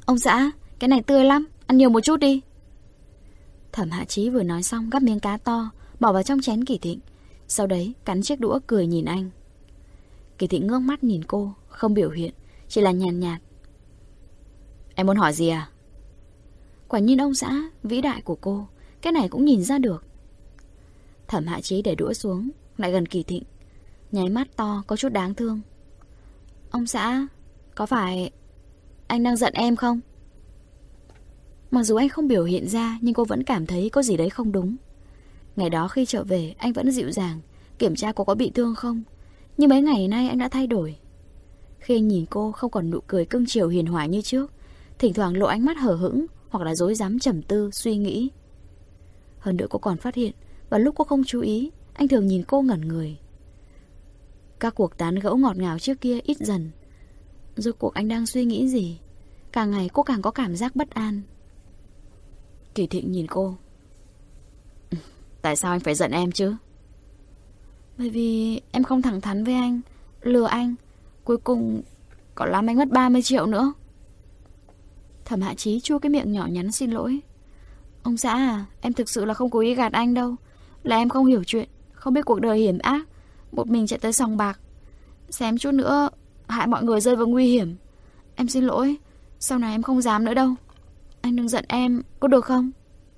Ông xã, cái này tươi lắm, ăn nhiều một chút đi. Thẩm Hạ Chí vừa nói xong gắp miếng cá to, bỏ vào trong chén Kỳ Thịnh. Sau đấy cắn chiếc đũa cười nhìn anh. Kỳ Thịnh ngước mắt nhìn cô, không biểu hiện, chỉ là nhàn nhạt. Em muốn hỏi gì à? Quả nhiên ông xã vĩ đại của cô, cái này cũng nhìn ra được. Thẩm Hạ Chí để đũa xuống, lại gần Kỳ Thịnh, nháy mắt to có chút đáng thương. Ông xã, có phải anh đang giận em không? Mặc dù anh không biểu hiện ra, nhưng cô vẫn cảm thấy có gì đấy không đúng. Ngày đó khi trở về, anh vẫn dịu dàng, kiểm tra cô có bị thương không. Nhưng mấy ngày nay anh đã thay đổi. Khi anh nhìn cô không còn nụ cười cưng chiều hiền hòa như trước, thỉnh thoảng lộ ánh mắt hờ hững, hoặc là rối rắm trầm tư, suy nghĩ. Hơn nữa cô còn phát hiện, vào lúc cô không chú ý, anh thường nhìn cô ngẩn người. Các cuộc tán gẫu ngọt ngào trước kia ít dần. Rốt cuộc anh đang suy nghĩ gì? Càng ngày cô càng có cảm giác bất an. Kỳ Thịnh nhìn cô. Tại sao anh phải giận em chứ? Bởi vì em không thẳng thắn với anh, lừa anh, cuối cùng còn làm anh mất 30 triệu nữa. Thẩm Hạ Chí chua cái miệng nhỏ nhắn xin lỗi. Ông xã à, em thực sự là không cố ý gạt anh đâu. Là em không hiểu chuyện, không biết cuộc đời hiểm ác, một mình chạy tới sòng bạc, xém chút nữa hại mọi người rơi vào nguy hiểm. Em xin lỗi, sau này em không dám nữa đâu. Anh đừng giận em, có được không?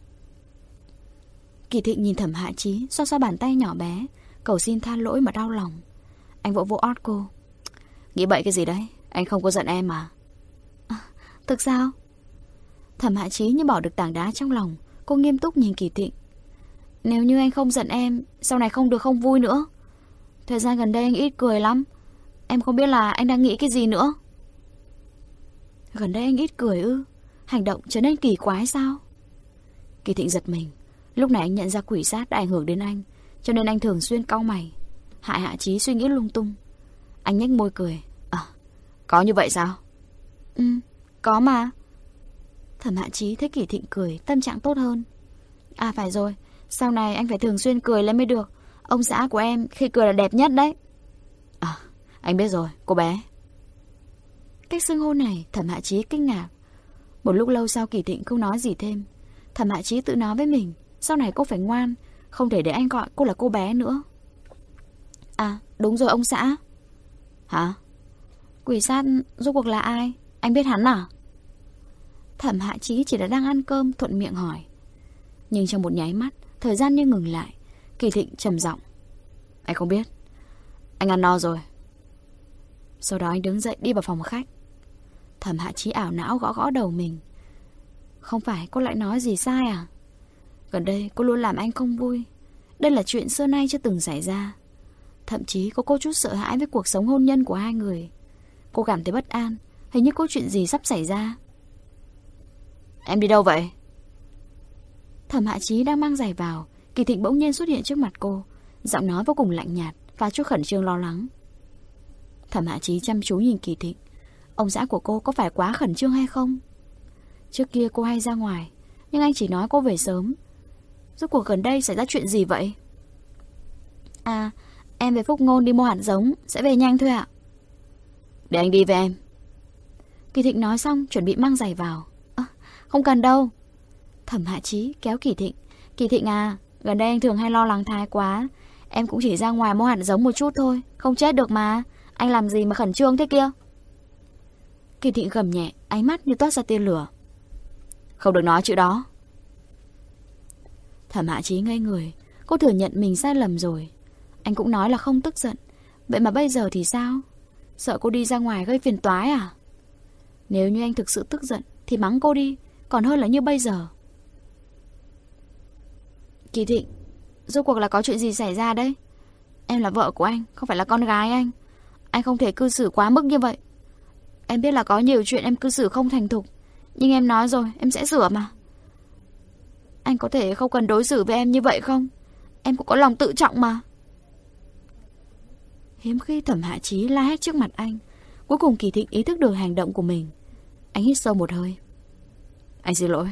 Kỳ Thịnh nhìn Thẩm Hạ Chí, xoa xoa bàn tay nhỏ bé, cầu xin tha lỗi mà đau lòng. Anh vỗ vỗ ót cô. Nghĩ bậy cái gì đấy, anh không có giận em mà. Thực sao? Thẩm Hạ Chí như bỏ được tảng đá trong lòng. Cô nghiêm túc nhìn Kỳ Thịnh. Nếu như anh không giận em, sau này không được không vui nữa. Thời gian gần đây anh ít cười lắm. Em không biết là anh đang nghĩ cái gì nữa. Gần đây anh ít cười ư? Hành động trở nên kỳ quái sao? Kỳ Thịnh giật mình. Lúc này anh nhận ra quỷ sát đã ảnh hưởng đến anh, cho nên anh thường xuyên cau mày, hại Hạ Chí suy nghĩ lung tung. Anh nhếch môi cười. Có như vậy sao? Có mà. Thẩm Hạ Chí thấy Kỳ Thịnh cười, tâm trạng tốt hơn. À phải rồi, sau này anh phải thường xuyên cười lên mới được. Ông xã của em khi cười là đẹp nhất đấy. Anh biết rồi, cô bé. Cách xưng hô này Thẩm Hạ Chí kinh ngạc. Một lúc lâu sau Kỳ Thịnh không nói gì thêm. Thẩm Hạ Chí tự nói với mình, sau này cô phải ngoan, không thể để anh gọi cô là cô bé nữa. À đúng rồi ông xã. Hả? Quỷ sát rốt cuộc là ai? Anh biết hắn à? Thẩm Hạ Chí chỉ là đang ăn cơm thuận miệng hỏi. Nhưng trong một nháy mắt, thời gian như ngừng lại. Kỳ Thịnh trầm giọng. Anh không biết. Anh ăn no rồi. Sau đó anh đứng dậy đi vào phòng khách. Thẩm Hạ Chí ảo não gõ gõ đầu mình. Không phải cô lại nói gì sai à? Gần đây cô luôn làm anh không vui. Đây là chuyện xưa nay chưa từng xảy ra. Thậm chí có chút sợ hãi với cuộc sống hôn nhân của hai người. Cô cảm thấy bất an, hình như có chuyện gì sắp xảy ra. Em đi đâu vậy? Thẩm Hạ Chí đang mang giày vào, Kỳ Thịnh bỗng nhiên xuất hiện trước mặt cô, giọng nói vô cùng lạnh nhạt và chút khẩn trương lo lắng. Thẩm Hạ Chí chăm chú nhìn Kỳ Thịnh. Ông xã của cô có phải quá khẩn trương hay không? Trước kia cô hay ra ngoài, nhưng anh chỉ nói cô về sớm. Rốt cuộc gần đây xảy ra chuyện gì vậy? À, em về Phúc Ngôn đi mua hạt giống, sẽ về nhanh thôi ạ. Để anh đi với em. Kỳ Thịnh nói xong chuẩn bị mang giày vào. Không cần đâu. Thẩm Hạ Chí kéo Kỳ Thịnh. Kỳ Thịnh à, gần đây anh thường hay lo lắng thái quá. Em cũng chỉ ra ngoài mua hạt giống một chút thôi, không chết được mà. Anh làm gì mà khẩn trương thế kia? Kỳ Thịnh gầm nhẹ, ánh mắt như toát ra tia lửa. Không được nói chữ đó. Thẩm Hạ Chí ngây người. Cô thừa nhận mình sai lầm rồi. Anh cũng nói là không tức giận. Vậy mà bây giờ thì sao? Sợ cô đi ra ngoài gây phiền toái à? Nếu như anh thực sự tức giận thì mắng cô đi, còn hơn là như bây giờ. Kỳ Thịnh, rốt cuộc là có chuyện gì xảy ra đấy? Em là vợ của anh, không phải là con gái anh. Anh không thể cư xử quá mức như vậy. Em biết là có nhiều chuyện em cư xử không thành thục, nhưng em nói rồi, em sẽ sửa mà. Anh có thể không cần đối xử với em như vậy không? Em cũng có lòng tự trọng mà. Hiếm khi Thẩm Hạ Chí la hét trước mặt anh. Cuối cùng Kỳ Thịnh ý thức được hành động của mình. Anh hít sâu một hơi. Anh xin lỗi.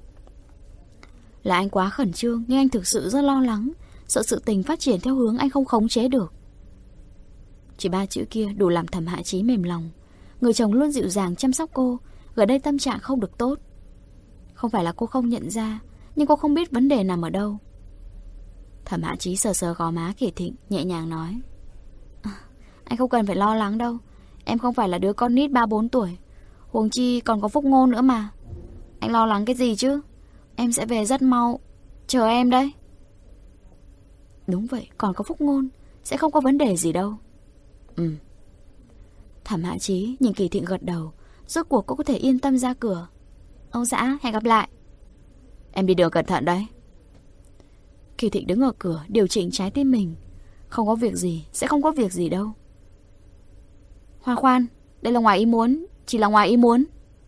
Là anh quá khẩn trương, nhưng anh thực sự rất lo lắng, sợ sự tình phát triển theo hướng anh không khống chế được. Chỉ 3 chữ kia đủ làm Thẩm Hạ Chí mềm lòng. Người chồng luôn dịu dàng chăm sóc cô, Gần đây tâm trạng không được tốt. Không phải là cô không nhận ra, nhưng cô không biết vấn đề nằm ở đâu. Thẩm Hạ Chí sờ sờ gò má Kỳ Thịnh, nhẹ nhàng nói: Anh không cần phải lo lắng đâu. Em không phải là đứa con nít 3-4 tuổi. Huống chi còn có Phúc Ngôn nữa mà. Anh lo lắng cái gì chứ? Em sẽ về rất mau. Chờ em đấy. Đúng vậy, còn có Phúc Ngôn, sẽ không có vấn đề gì đâu. Thẩm Hạ Chí nhìn Kỳ Thịnh gật đầu. Rốt cuộc cô có thể yên tâm ra cửa. Ông xã, hẹn gặp lại. Em đi đường cẩn thận đấy. Kỳ Thịnh đứng ở cửa điều chỉnh trái tim mình. Không có việc gì, sẽ không có việc gì đâu. Khoan, đây là ngoài ý muốn. Chỉ là ngoài ý muốn.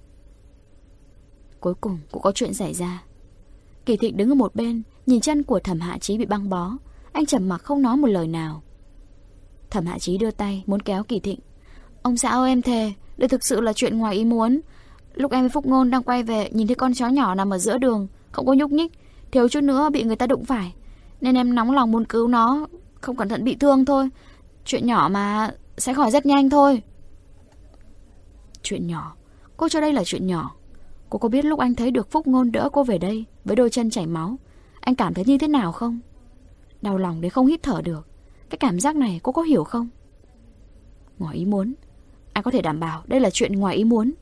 Cuối cùng cũng có chuyện xảy ra. Kỳ Thịnh đứng ở một bên, nhìn chân của Thẩm Hạ Chí bị băng bó. Anh trầm mặc không nói một lời nào. Thẩm Hạ Chí đưa tay muốn kéo Kỳ Thịnh. Ông xã ơi, em thề, đây thực sự là chuyện ngoài ý muốn. Lúc em với Phúc Ngôn đang quay về, nhìn thấy con chó nhỏ nằm ở giữa đường, không có nhúc nhích, thiếu chút nữa bị người ta đụng phải, nên em nóng lòng muốn cứu nó. Không cẩn thận bị thương thôi. Chuyện nhỏ mà, sẽ khỏi rất nhanh thôi. Chuyện nhỏ? Cô cho đây là chuyện nhỏ? Cô có biết lúc anh thấy được Phúc Ngôn đỡ cô về đây với đôi chân chảy máu, anh cảm thấy như thế nào không? Đau lòng đến không hít thở được. Cái cảm giác này cô có hiểu không? Ngoài ý muốn? Anh có thể đảm bảo đây là chuyện ngoài ý muốn.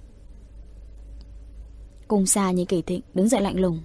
Cùng xa nhìn Kỳ Thịnh đứng dậy lạnh lùng.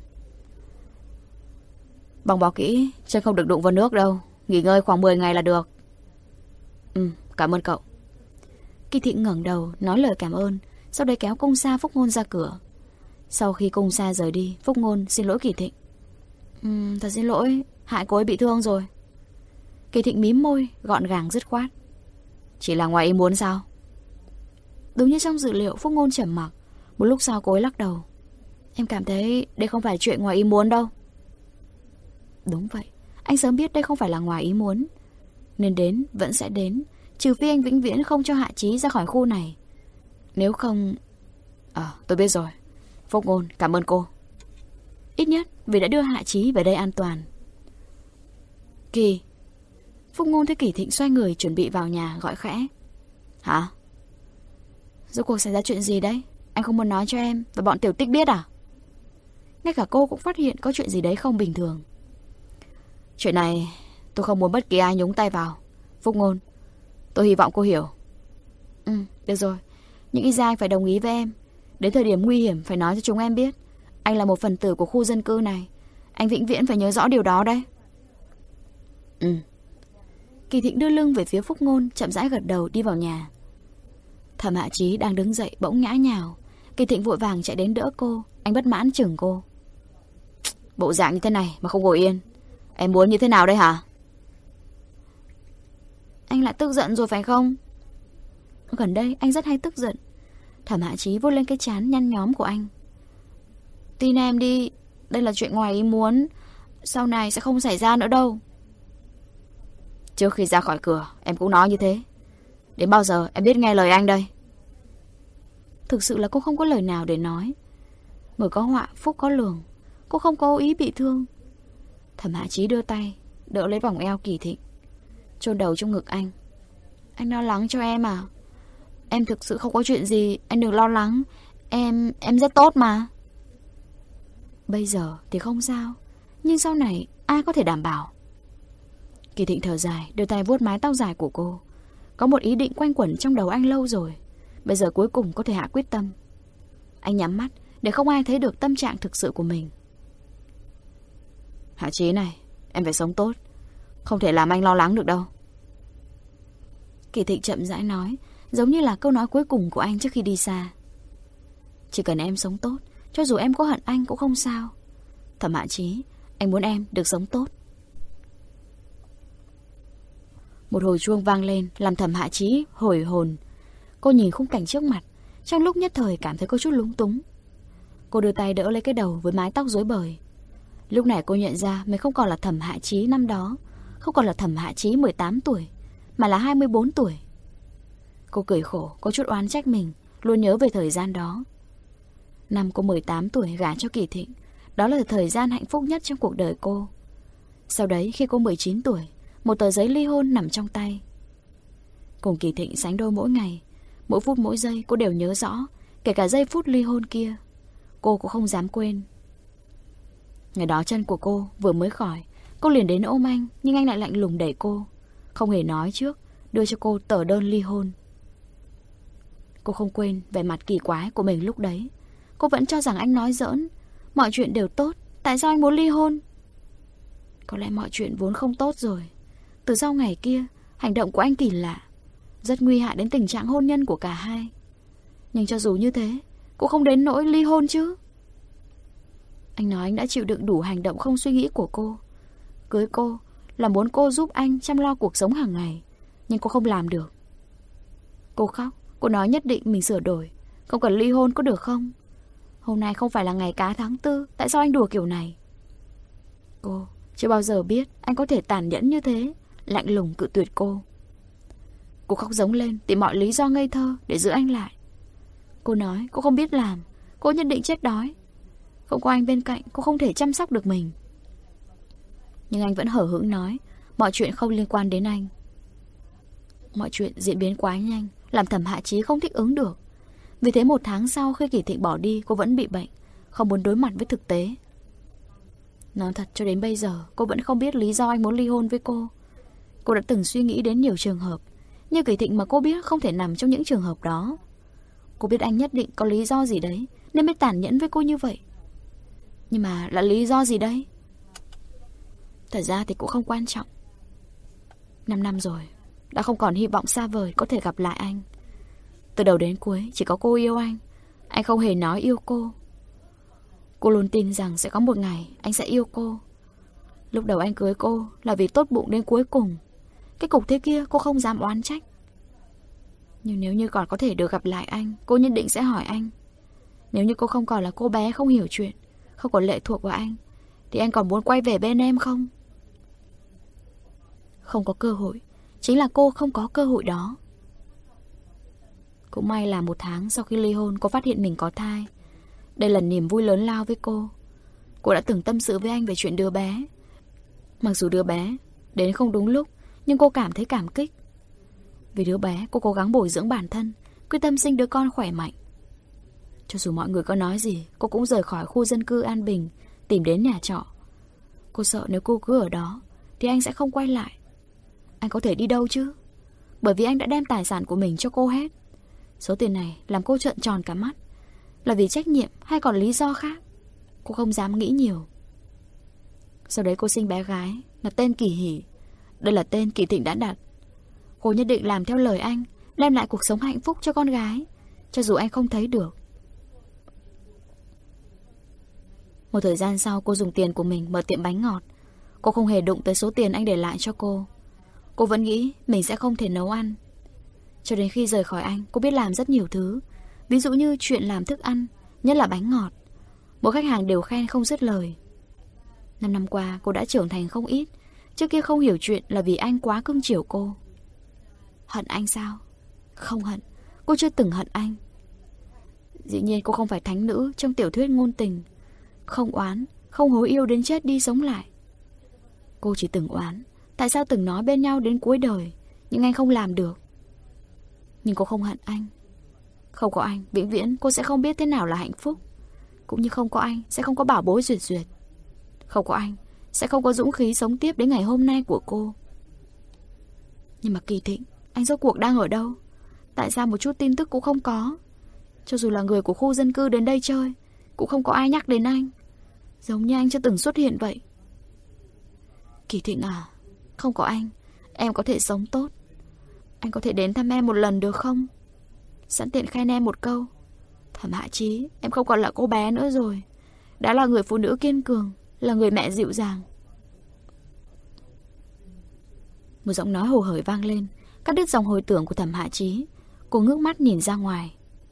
Băng bó kỹ, chân không được đụng vào nước đâu. Nghỉ ngơi khoảng 10 ngày là được. Cảm ơn cậu. Kỳ Thịnh ngẩng đầu nói lời cảm ơn, sau đấy kéo Cung Sa Phúc Ngôn ra cửa. Sau khi Cung Sa rời đi, Phúc Ngôn xin lỗi Kỳ Thịnh. Thật xin lỗi, hại cô ấy bị thương rồi. Kỳ Thịnh mím môi, gọn gàng dứt khoát. Chỉ là ngoài ý muốn sao? Đúng như trong dự liệu, Phúc Ngôn trầm mặc. Một lúc sau cô ấy lắc đầu. Em cảm thấy đây không phải chuyện ngoài ý muốn đâu. Đúng vậy, anh sớm biết đây không phải là ngoài ý muốn, nên đến vẫn sẽ đến, trừ phi anh vĩnh viễn không cho Hạ Chí ra khỏi khu này. Nếu không... tôi biết rồi. Phúc Ngôn, cảm ơn cô. Ít nhất vì đã đưa Hạ Chí về đây an toàn. Kỳ. Phúc Ngôn thấy Kỳ Thịnh xoay người chuẩn bị vào nhà, gọi khẽ. Hả? Rốt cuộc xảy ra chuyện gì đấy? Anh không muốn nói cho em và bọn tiểu tích biết à? Ngay cả cô cũng phát hiện có chuyện gì đấy không bình thường. Chuyện này tôi không muốn bất kỳ ai nhúng tay vào. Phúc Ngôn, tôi hy vọng cô hiểu. Được rồi. Nhưng ít ra anh phải đồng ý với em. Đến thời điểm nguy hiểm phải nói cho chúng em biết. Anh là một phần tử của khu dân cư này. Anh vĩnh viễn phải nhớ rõ điều đó đấy. Kỳ Thịnh đưa lưng về phía Phúc Ngôn, chậm rãi gật đầu đi vào nhà. Thẩm Hạ Chí đang đứng dậy bỗng ngã nhào. Kỳ Thịnh vội vàng chạy đến đỡ cô. Anh bất mãn chừng cô. Bộ dạng như thế này mà không ngồi yên, em muốn như thế nào đây hả? Anh lại tức giận rồi phải không? Gần đây anh rất hay tức giận. Thẩm Hạ Chí vuốt lên cái trán nhăn nhóm của anh. Tin em đi, đây là chuyện ngoài ý muốn, sau này sẽ không xảy ra nữa đâu. Trước khi ra khỏi cửa em cũng nói như thế. Đến bao giờ em biết nghe lời anh đây? Thực sự là cô không có lời nào để nói. Người có họa phúc có lường. Cô không có ý bị thương. Thẩm Hạ Chí đưa tay đỡ lấy vòng eo Kỳ Thịnh, chôn đầu trong ngực anh. Anh lo lắng cho em à? Em thực sự không có chuyện gì, anh đừng lo lắng. Em rất tốt mà. Bây giờ thì không sao, nhưng sau này ai có thể đảm bảo? Kỳ Thịnh thở dài, đưa tay vuốt mái tóc dài của cô. Có một ý định quanh quẩn trong đầu anh lâu rồi. Bây giờ cuối cùng có thể hạ quyết tâm. Anh nhắm mắt để không ai thấy được tâm trạng thực sự của mình. Hạ Chí này, em phải sống tốt, không thể làm anh lo lắng được đâu. Kỳ Thịnh chậm rãi nói, giống như là câu nói cuối cùng của anh trước khi đi xa. Chỉ cần em sống tốt, cho dù em có hận anh cũng không sao. Thẩm Hạ Chí, anh muốn em được sống tốt. Một hồi chuông vang lên làm Thẩm Hạ Chí hồi hồn. Cô nhìn khung cảnh trước mặt, trong lúc nhất thời cảm thấy có chút lúng túng. Cô đưa tay đỡ lấy cái đầu với mái tóc rối bời. Lúc này cô nhận ra mình không còn là Thẩm Hạ Chí năm đó, không còn là Thẩm Hạ Chí 18 tuổi, mà là 24 tuổi. Cô cười khổ, có chút oán trách mình, luôn nhớ về thời gian đó. Năm cô 18 tuổi gả cho Kỳ Thịnh, đó là thời gian hạnh phúc nhất trong cuộc đời cô. Sau đấy khi cô 19 tuổi, một tờ giấy ly hôn nằm trong tay. Cùng Kỳ Thịnh sánh đôi mỗi ngày, mỗi phút mỗi giây cô đều nhớ rõ Kể cả giây phút ly hôn kia, cô cũng không dám quên. Ngày đó chân của cô vừa mới khỏi, cô liền đến ôm anh, nhưng anh lại lạnh lùng đẩy cô, không hề nói trước, đưa cho cô tờ đơn ly hôn. Cô không quên vẻ mặt kỳ quái của mình lúc đấy. Cô vẫn cho rằng anh nói giỡn, mọi chuyện đều tốt, tại sao anh muốn ly hôn? Có lẽ mọi chuyện vốn không tốt rồi. Từ sau ngày kia, hành động của anh kỳ lạ, rất nguy hại đến tình trạng hôn nhân của cả hai. Nhưng cho dù như thế, cũng không đến nỗi ly hôn chứ. Anh nói anh đã chịu đựng đủ hành động không suy nghĩ của cô. Cưới cô là muốn cô giúp anh chăm lo cuộc sống hàng ngày, nhưng cô không làm được. Cô khóc, cô nói nhất định mình sửa đổi, không cần ly hôn có được không? Hôm nay không phải là ngày cá tháng 4, tại sao anh đùa kiểu này? Cô chưa bao giờ biết anh có thể tàn nhẫn như thế, lạnh lùng cự tuyệt cô. Cô khóc giống lên, tìm mọi lý do ngây thơ để giữ anh lại. Cô nói cô không biết làm, cô nhất định chết đói. Không có anh bên cạnh, cô không thể chăm sóc được mình. Nhưng anh vẫn hở hững nói mọi chuyện không liên quan đến anh. Mọi chuyện diễn biến quá nhanh, làm Thẩm Hạ Chí không thích ứng được. Vì thế 1 tháng sau khi Kỳ Thịnh bỏ đi, cô vẫn bị bệnh, không muốn đối mặt với thực tế. Nói thật, cho đến bây giờ cô vẫn không biết lý do anh muốn ly hôn với cô. Cô đã từng suy nghĩ đến nhiều trường hợp, nhưng Kỳ Thịnh mà cô biết không thể nằm trong những trường hợp đó. Cô biết anh nhất định có lý do gì đấy nên mới tàn nhẫn với cô như vậy. Nhưng mà là lý do gì đấy? Thật ra thì cũng không quan trọng. 5 năm rồi, đã không còn hy vọng xa vời có thể gặp lại anh. Từ đầu đến cuối chỉ có cô yêu anh. Anh không hề nói yêu cô. Cô luôn tin rằng sẽ có một ngày anh sẽ yêu cô. Lúc đầu anh cưới cô là vì tốt bụng đến cuối cùng. Cái cục thế kia cô không dám oán trách. Nhưng nếu như còn có thể được gặp lại anh, cô nhất định sẽ hỏi anh. Nếu như cô không còn là cô bé không hiểu chuyện, không còn lệ thuộc vào anh, thì anh còn muốn quay về bên em không? Không có cơ hội. Chính là cô không có cơ hội đó. Cũng may là 1 tháng sau khi ly hôn, cô phát hiện mình có thai. Đây là niềm vui lớn lao với cô. Cô đã từng tâm sự với anh về chuyện đứa bé. Mặc dù đứa bé đến không đúng lúc, nhưng cô cảm thấy cảm kích. Vì đứa bé, cô cố gắng bồi dưỡng bản thân, quyết tâm sinh đứa con khỏe mạnh. Cho dù mọi người có nói gì, cô cũng rời khỏi khu dân cư an bình, tìm đến nhà trọ. Cô sợ nếu cô cứ ở đó thì anh sẽ không quay lại. Anh có thể đi đâu chứ? Bởi vì anh đã đem tài sản của mình cho cô hết. Số tiền này làm cô trợn tròn cả mắt. Là vì trách nhiệm hay còn lý do khác? Cô không dám nghĩ nhiều. Sau đấy cô sinh bé gái là tên Kỳ Hỷ. Đây là tên Kỳ Thịnh đã đặt. Cô nhất định làm theo lời anh, đem lại cuộc sống hạnh phúc cho con gái, cho dù anh không thấy được. Một thời gian sau, cô dùng tiền của mình mở tiệm bánh ngọt. Cô không hề đụng tới số tiền anh để lại cho cô. Cô vẫn nghĩ mình sẽ không thể nấu ăn. Cho đến khi rời khỏi anh, cô biết làm rất nhiều thứ. Ví dụ như chuyện làm thức ăn, nhất là bánh ngọt. Mỗi khách hàng đều khen không dứt lời. 5 năm qua, cô đã trưởng thành không ít. Trước kia không hiểu chuyện là vì anh quá cưng chiều cô. Hận anh sao? Không hận. Cô chưa từng hận anh. Dĩ nhiên cô không phải thánh nữ trong tiểu thuyết ngôn tình. Không oán, không hối yêu đến chết đi sống lại. Cô chỉ từng oán tại sao từng nói bên nhau đến cuối đời, nhưng anh không làm được. Nhưng cô không hận anh. Không có anh, vĩnh viễn cô sẽ không biết thế nào là hạnh phúc. Cũng như không có anh, sẽ không có bảo bối Duyệt Duyệt. Không có anh, sẽ không có dũng khí sống tiếp đến ngày hôm nay của cô. Nhưng mà Kỳ Thịnh, anh rốt cuộc đang ở đâu? Tại sao một chút tin tức cũng không có? Cho dù là người của khu dân cư đến đây chơi, cũng không có ai nhắc đến anh. Giống như anh chưa từng xuất hiện vậy. Kỳ Thịnh à, không có anh, em có thể sống tốt. Anh có thể đến thăm em một lần được không? Sẵn tiện khen em một câu. Thẩm Hạ Chí, em không còn là cô bé nữa rồi. Đã là người phụ nữ kiên cường, là người mẹ dịu dàng. Một giọng nói hồ hởi vang lên, cắt đứt dòng hồi tưởng của Thẩm Hạ Chí. Cô ngước mắt nhìn ra ngoài.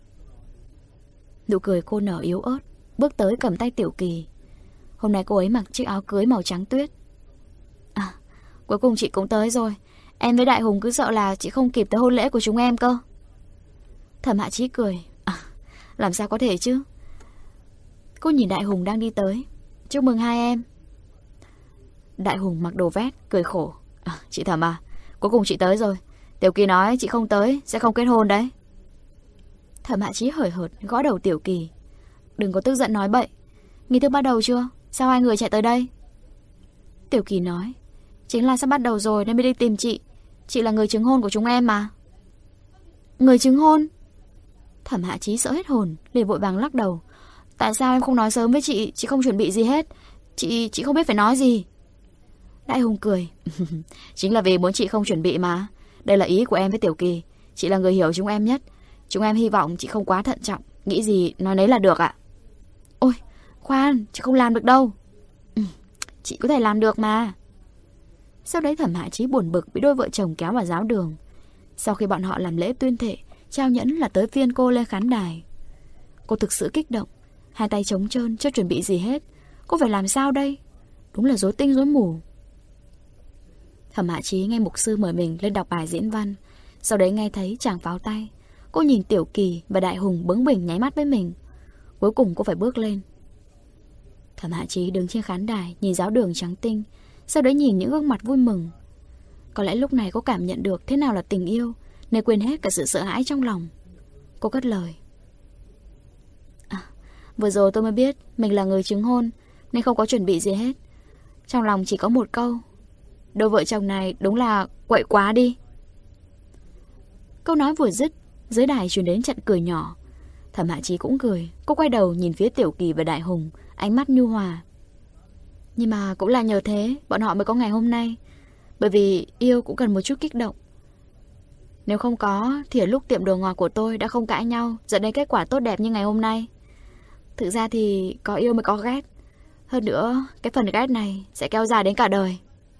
Nụ cười cô nở yếu ớt, bước tới cầm tay Tiểu Kỳ. Hôm nay cô ấy mặc chiếc áo cưới màu trắng tuyết. À, cuối cùng chị cũng tới rồi. Em với Đại Hùng cứ sợ là chị không kịp tới hôn lễ của chúng em cơ. Thẩm Hạ Chí cười. À, làm sao có thể chứ? Cô nhìn Đại Hùng đang đi tới. Chúc mừng hai em. Đại Hùng mặc đồ vest, cười khổ. À, chị Thẩm à, cuối cùng chị tới rồi. Tiểu Kỳ nói chị không tới sẽ không kết hôn đấy. Thẩm Hạ Chí hời hợt gõ đầu Tiểu Kỳ. Đừng có tức giận nói bậy. Nghi thức bắt đầu chưa? Sao hai người chạy tới đây? Tiểu Kỳ nói, chính là sắp bắt đầu rồi nên mới đi tìm chị. Chị là người chứng hôn của chúng em mà. Người chứng hôn? Thẩm Hạ Chí sợ hết hồn, liền vội vàng lắc đầu. Tại sao em không nói sớm với chị? Chị không chuẩn bị gì hết. Chị không biết phải nói gì. Đại Hùng cười. Chính là vì muốn chị không chuẩn bị mà. Đây là ý của em với Tiểu Kỳ. Chị là người hiểu chúng em nhất. Chúng em hy vọng chị không quá thận trọng. Nghĩ gì nói nấy là được ạ. Ôi, khoan, chị không làm được đâu. Chị có thể làm được mà. Sau đấy Thẩm Hạ Chí buồn bực bị đôi vợ chồng kéo vào giáo đường. Sau khi bọn họ làm lễ tuyên thệ, trao nhẫn là tới phiên cô lên khán đài. Cô thực sự kích động, hai tay trống trơn, chưa chuẩn bị gì hết. Cô phải làm sao đây? Đúng là rối tinh rối mù. Thẩm Hạ Chí nghe mục sư mời mình lên đọc bài diễn văn. Sau đấy nghe thấy chàng pháo tay. Cô nhìn Tiểu Kỳ và Đại Hùng bướng bỉnh nháy mắt với mình. Cuối cùng cô phải bước lên. Thẩm Hạ Chí đứng trên khán đài, nhìn giáo đường trắng tinh, sau đấy nhìn những gương mặt vui mừng. Có lẽ lúc này cô cảm nhận được thế nào là tình yêu, nên quên hết cả sự sợ hãi trong lòng. Cô cất lời. Vừa rồi tôi mới biết mình là người chứng hôn, nên không có chuẩn bị gì hết. Trong lòng chỉ có một câu: đôi vợ chồng này đúng là quậy quá đi. Câu nói vừa dứt, dưới đài truyền đến trận cười nhỏ. Thẩm Hạ Chí cũng cười. Cô quay đầu nhìn phía Tiểu Kỳ và Đại Hùng, ánh mắt nhu hòa. Nhưng mà cũng là nhờ thế bọn họ mới có ngày hôm nay. Bởi vì yêu cũng cần một chút kích động. Nếu không có thì ở lúc tiệm đồ ngọt của tôi đã không cãi nhau, dẫn đến kết quả tốt đẹp như ngày hôm nay. Thực ra thì có yêu mới có ghét. Hơn nữa cái phần ghét này sẽ kéo dài đến cả đời.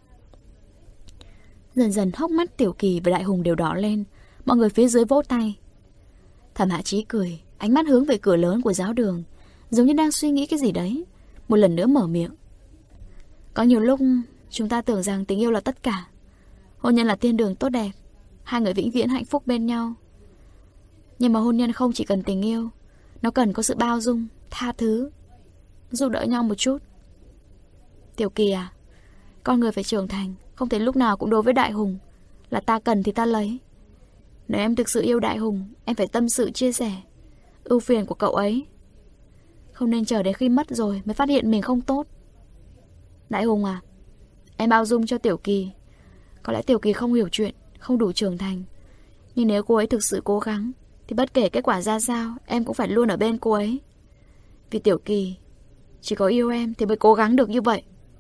Dần dần hốc mắt Tiểu Kỳ và Đại Hùng đều đỏ lên. Mọi người phía dưới vỗ tay. Thẩm Hạ Chí cười, ánh mắt hướng về cửa lớn của giáo đường, giống như đang suy nghĩ cái gì đấy. Một lần nữa mở miệng. Có nhiều lúc chúng ta tưởng rằng tình yêu là tất cả. Hôn nhân là thiên đường tốt đẹp, hai người vĩnh viễn hạnh phúc bên nhau. Nhưng mà hôn nhân không chỉ cần tình yêu, nó cần có sự bao dung, tha thứ, giúp đỡ nhau một chút. Tiểu Kỳ à, con người phải trưởng thành, không thể lúc nào cũng đối với Đại Hùng là ta cần thì ta lấy. Nếu em thực sự yêu Đại Hùng, em phải tâm sự chia sẻ ưu phiền của cậu ấy. Không nên chờ đến khi mất rồi mới phát hiện mình không tốt. Đại Hùng à, em bao dung cho Tiểu Kỳ. Có lẽ Tiểu Kỳ không hiểu chuyện, không đủ trưởng thành, nhưng nếu cô ấy thực sự cố gắng thì bất kể kết quả ra sao, em cũng phải luôn ở bên cô ấy. Vì Tiểu Kỳ chỉ có yêu em thì mới cố gắng được như vậy.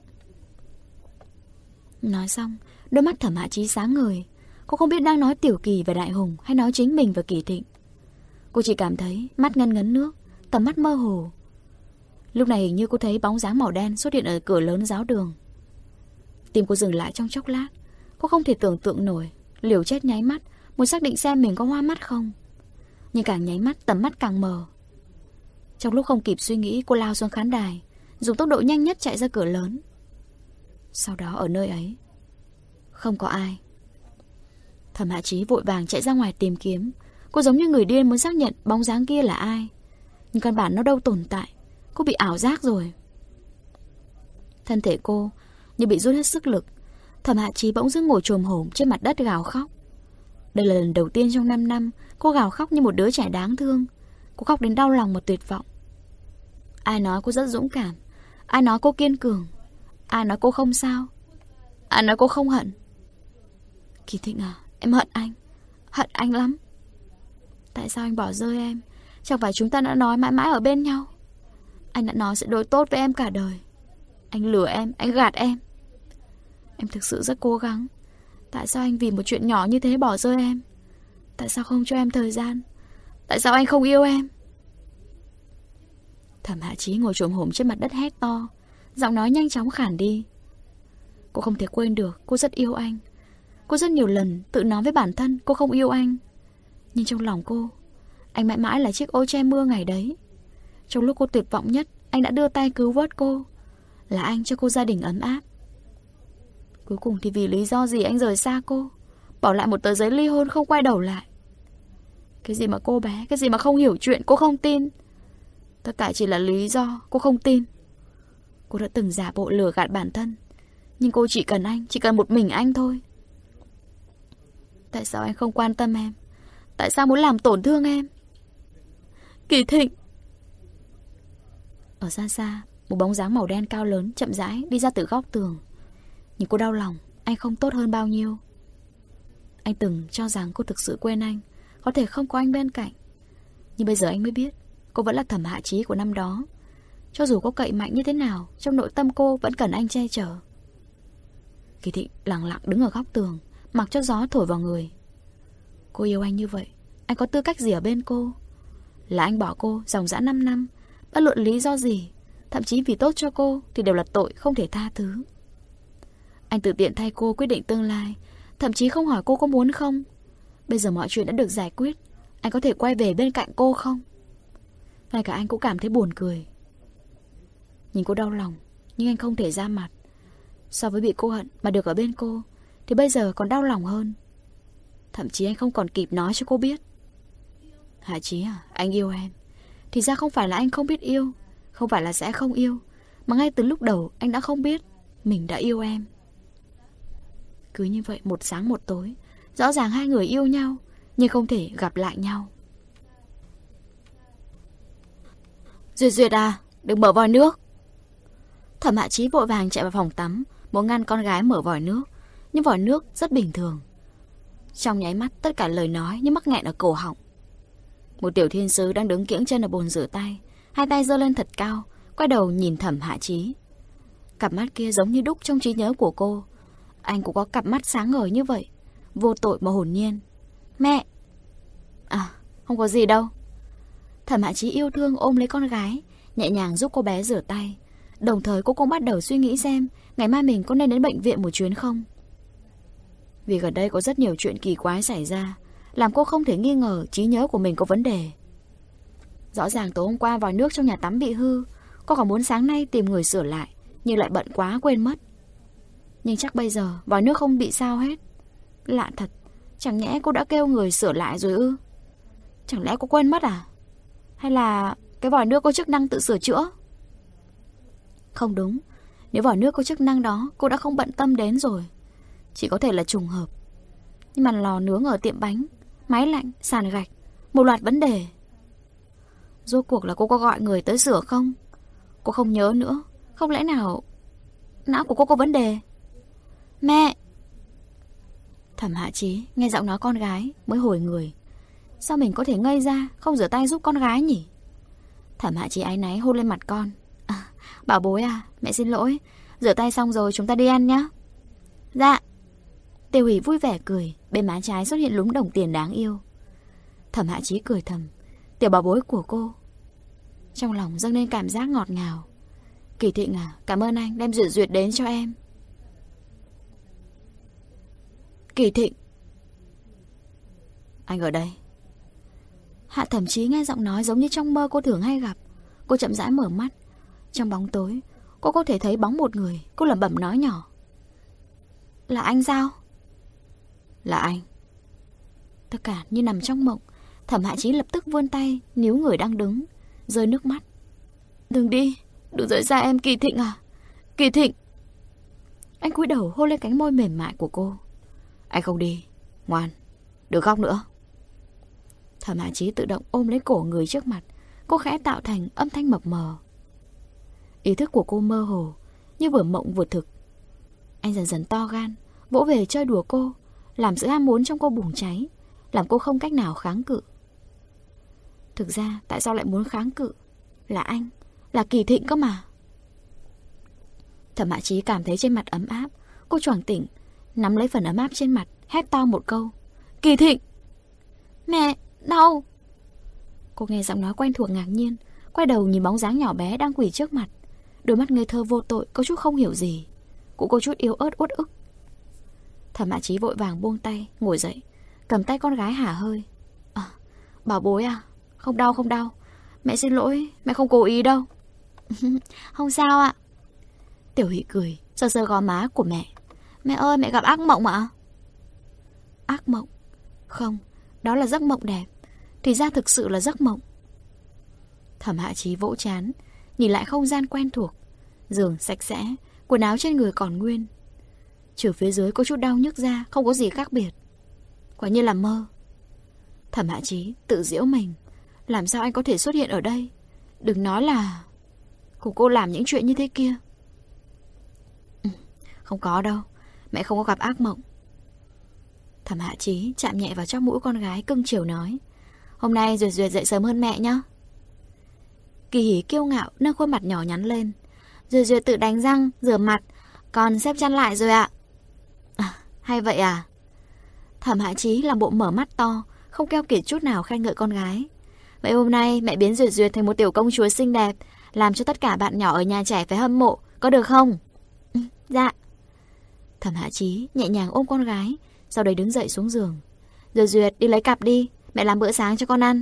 Nói xong, đôi mắt Thẩm Hạ Chí sáng ngời. Cô không biết đang nói Tiểu Kỳ và Đại Hùng hay nói chính mình và Kỳ Thịnh. Cô chỉ cảm thấy mắt ngấn ngấn nước, tầm mắt mơ hồ. Lúc này hình như cô thấy bóng dáng màu đen xuất hiện ở cửa lớn giáo đường. Tim cô dừng lại trong chốc lát. Cô không thể tưởng tượng nổi, liều chết nháy mắt, muốn xác định xem mình có hoa mắt không. Nhưng càng nháy mắt, tầm mắt càng mờ. Trong lúc không kịp suy nghĩ, cô lao xuống khán đài, dùng tốc độ nhanh nhất chạy ra cửa lớn. Sau đó ở nơi ấy không có ai. Thẩm Hạ Chí vội vàng chạy ra ngoài tìm kiếm. Cô giống như người điên muốn xác nhận bóng dáng kia là ai. Nhưng căn bản nó đâu tồn tại. Cô bị ảo giác rồi. Thân thể cô như bị rút hết sức lực. Thẩm Hạ Chí bỗng dưng ngồi chồm hổm trên mặt đất gào khóc. Đây là lần đầu tiên trong 5 năm cô gào khóc như một đứa trẻ đáng thương. Cô khóc đến đau lòng và tuyệt vọng. Ai nói cô rất dũng cảm, ai nói cô kiên cường, ai nói cô không sao, ai nói cô không hận. Kỳ Thịnh à, em hận anh lắm. Tại sao anh bỏ rơi em? Chẳng phải chúng ta đã nói mãi mãi ở bên nhau? Anh đã nói sẽ đối tốt với em cả đời. Anh lừa em, anh gạt em. Em thực sự rất cố gắng. Tại sao anh vì một chuyện nhỏ như thế bỏ rơi em? Tại sao không cho em thời gian? Tại sao anh không yêu em? Thẩm Hạ Chí ngồi chồm hổm trên mặt đất hét to, giọng nói nhanh chóng khản đi. Cô không thể quên được, cô rất yêu anh. Cô rất nhiều lần tự nói với bản thân cô không yêu anh. Nhưng trong lòng cô, anh mãi mãi là chiếc ô che mưa ngày đấy. Trong lúc cô tuyệt vọng nhất, anh đã đưa tay cứu vớt cô. Là anh cho cô gia đình ấm áp. Cuối cùng thì vì lý do gì anh rời xa cô, bỏ lại một tờ giấy ly hôn không quay đầu lại. Cái gì mà cô bé, cái gì mà không hiểu chuyện, cô không tin. Tất cả chỉ là lý do cô không tin. Cô đã từng giả bộ lừa gạt bản thân, nhưng cô chỉ cần anh, chỉ cần một mình anh thôi. Tại sao anh không quan tâm em? Tại sao muốn làm tổn thương em? Kỳ Thịnh. Ở xa xa, một bóng dáng màu đen cao lớn chậm rãi đi ra từ góc tường. Nhưng cô đau lòng, anh không tốt hơn bao nhiêu. Anh từng cho rằng cô thực sự quên anh, có thể không có anh bên cạnh. Nhưng bây giờ anh mới biết, cô vẫn là Thẩm Hạ Chí của năm đó. Cho dù có cậy mạnh như thế nào, trong nội tâm cô vẫn cần anh che chở. Kỳ Thịnh lặng lặng đứng ở góc tường, mặc cho gió thổi vào người. Cô yêu anh như vậy, anh có tư cách gì ở bên cô? Là anh bỏ cô dòng dã 5 năm, bất luận lý do gì, thậm chí vì tốt cho cô, thì đều là tội không thể tha thứ. Anh tự tiện thay cô quyết định tương lai, thậm chí không hỏi cô có muốn không. Bây giờ mọi chuyện đã được giải quyết, anh có thể quay về bên cạnh cô không? Ngay cả anh cũng cảm thấy buồn cười. Nhìn cô đau lòng, nhưng anh không thể ra mặt. So với bị cô hận mà được ở bên cô, thì bây giờ còn đau lòng hơn. Thậm chí anh không còn kịp nói cho cô biết. Hạ Chí à, anh yêu em. Thì ra không phải là anh không biết yêu, không phải là sẽ không yêu, mà ngay từ lúc đầu anh đã không biết mình đã yêu em. Cứ như vậy một sáng một tối, rõ ràng hai người yêu nhau, nhưng không thể gặp lại nhau. Duyệt à, đừng mở vòi nước. Thẩm Hạ Chí vội vàng chạy vào phòng tắm, muốn ngăn con gái mở vòi nước. Nhưng vòi nước rất bình thường. Trong nháy mắt tất cả lời nói như mắc nghẹn ở cổ họng. Một tiểu thiên sứ đang đứng kiễng chân ở bồn rửa tay, hai tay giơ lên thật cao, quay đầu nhìn Thẩm Hạ Chí. Cặp mắt kia giống như đúc trong trí nhớ của cô. Anh cũng có cặp mắt sáng ngời như vậy, vô tội mà hồn nhiên. Mẹ! À, không có gì đâu. Thẩm Hạ Chí yêu thương ôm lấy con gái, nhẹ nhàng giúp cô bé rửa tay. Đồng thời cô cũng bắt đầu suy nghĩ xem ngày mai mình có nên đến bệnh viện một chuyến không. Vì gần đây có rất nhiều chuyện kỳ quái xảy ra, làm cô không thể nghi ngờ trí nhớ của mình có vấn đề. Rõ ràng tối hôm qua vòi nước trong nhà tắm bị hư, cô còn muốn sáng nay tìm người sửa lại, nhưng lại bận quá quên mất. Nhưng chắc bây giờ vòi nước không bị sao hết. Lạ thật, chẳng nhẽ cô đã kêu người sửa lại rồi ư? Chẳng lẽ cô quên mất à? Hay là cái vòi nước có chức năng tự sửa chữa? Không đúng, nếu vòi nước có chức năng đó cô đã không bận tâm đến rồi. Chỉ có thể là trùng hợp. Nhưng mà lò nướng ở tiệm bánh, máy lạnh, sàn gạch, một loạt vấn đề. Rốt cuộc là cô có gọi người tới sửa không? Cô không nhớ nữa. Không lẽ nào não của cô có vấn đề? Mẹ! Thẩm Hạ Chí nghe giọng nói con gái mới hồi người. Sao mình có thể ngây ra không rửa tay giúp con gái nhỉ? Thẩm Hạ Chí áy náy hôn lên mặt con. À, bảo bối à, mẹ xin lỗi. Rửa tay xong rồi chúng ta đi ăn nhá. Dạ. Tiêu Hỷ vui vẻ cười, bên má trái xuất hiện lúm đồng tiền đáng yêu. Thẩm Hạ Chí cười thầm, tiểu bảo bối của cô. Trong lòng dâng lên cảm giác ngọt ngào. Kỳ Thịnh à, cảm ơn anh đem Duyệt đến cho em. Kỳ Thịnh, anh ở đây. Hạ Thẩm Chí nghe giọng nói giống như trong mơ cô thường hay gặp. Cô chậm rãi mở mắt. Trong bóng tối, cô có thể thấy bóng một người. Cô lẩm bẩm nói nhỏ. Là anh sao? Là anh. Tất cả như nằm trong mộng. Thẩm Hạ Chí lập tức vươn tay níu người đang đứng, rơi nước mắt. Đừng đi, đừng rời xa em Kỳ Thịnh à. Kỳ Thịnh. Anh cúi đầu hôn lên cánh môi mềm mại của cô. Anh không đi, ngoan, đừng khóc nữa. Thẩm Hạ Chí tự động ôm lấy cổ người trước mặt. Cô khẽ tạo thành âm thanh mập mờ. Ý thức của cô mơ hồ, như vừa mộng vừa thực. Anh dần dần to gan, vỗ về chơi đùa cô, làm sự ham muốn trong cô bùng cháy, làm cô không cách nào kháng cự. Thực ra tại sao lại muốn kháng cự? Là anh, là Kỳ Thịnh cơ mà. Thẩm Hạ Chí cảm thấy trên mặt ấm áp. Cô choàng tỉnh, nắm lấy phần ấm áp trên mặt, hét to một câu. Kỳ Thịnh! Mẹ, đau! Cô nghe giọng nói quen thuộc ngạc nhiên, quay đầu nhìn bóng dáng nhỏ bé đang quỳ trước mặt. Đôi mắt ngây thơ vô tội, có chút không hiểu gì, cũng có chút yếu ớt uất ức. Thẩm Hạ Chí vội vàng buông tay, ngồi dậy, cầm tay con gái hả hơi. À, bảo bối à, không đau không đau. Mẹ xin lỗi, mẹ không cố ý đâu. Không sao ạ. Tiểu Hỷ cười, sờ sờ gò má của mẹ. Mẹ ơi, mẹ gặp ác mộng ạ? Ác mộng? Không, đó là giấc mộng đẹp. Thì ra thực sự là giấc mộng. Thẩm Hạ Chí vỗ trán, nhìn lại không gian quen thuộc. Giường sạch sẽ, quần áo trên người còn nguyên. Trừ phía dưới có chút đau nhức ra, không có gì khác biệt. Quả nhiên là mơ. Thẩm Hạ Chí tự giễu mình. Làm sao anh có thể xuất hiện ở đây? Đừng nói là cô làm những chuyện như thế kia. Không có đâu, mẹ không có gặp ác mộng. Thẩm Hạ Chí chạm nhẹ vào chóp mũi con gái, cưng chiều nói: Hôm nay Duyệt Duyệt dậy sớm hơn mẹ nhá. Kỳ Hỉ kiêu ngạo nâng khuôn mặt nhỏ nhắn lên. Duyệt Duyệt tự đánh răng, rửa mặt, còn xếp chăn lại rồi ạ. Hay vậy à? Thẩm Hạ Chí làm bộ mở mắt to, không keo kiệt chút nào khen ngợi con gái. Vậy hôm nay mẹ biến Duyệt Duyệt thành một tiểu công chúa xinh đẹp, làm cho tất cả bạn nhỏ ở nhà trẻ phải hâm mộ, có được không? Dạ. Thẩm Hạ Chí nhẹ nhàng ôm con gái, sau đấy đứng dậy xuống giường. Duyệt Duyệt đi lấy cặp đi, mẹ làm bữa sáng cho con ăn.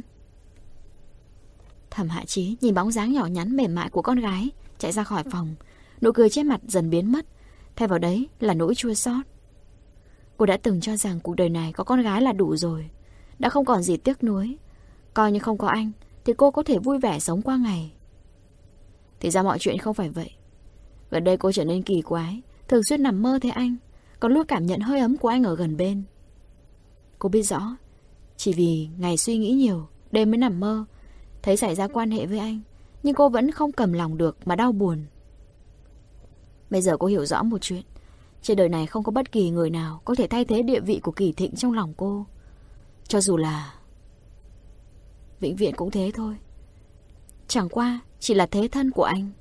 Thẩm Hạ Chí nhìn bóng dáng nhỏ nhắn mềm mại của con gái chạy ra khỏi phòng, nụ cười trên mặt dần biến mất, thay vào đấy là nỗi chua xót. Cô đã từng cho rằng cuộc đời này có con gái là đủ rồi, đã không còn gì tiếc nuối. Coi như không có anh thì cô có thể vui vẻ sống qua ngày. Thì ra mọi chuyện không phải vậy. Gần đây cô trở nên kỳ quái, thường xuyên nằm mơ thấy anh, còn luôn cảm nhận hơi ấm của anh ở gần bên. Cô biết rõ, chỉ vì ngày suy nghĩ nhiều, đêm mới nằm mơ thấy xảy ra quan hệ với anh, nhưng cô vẫn không cầm lòng được mà đau buồn. Bây giờ cô hiểu rõ một chuyện, trên đời này không có bất kỳ người nào có thể thay thế địa vị của Kỳ Thịnh trong lòng cô. Cho dù là vĩnh viễn cũng thế thôi. Chẳng qua chỉ là thế thân của anh.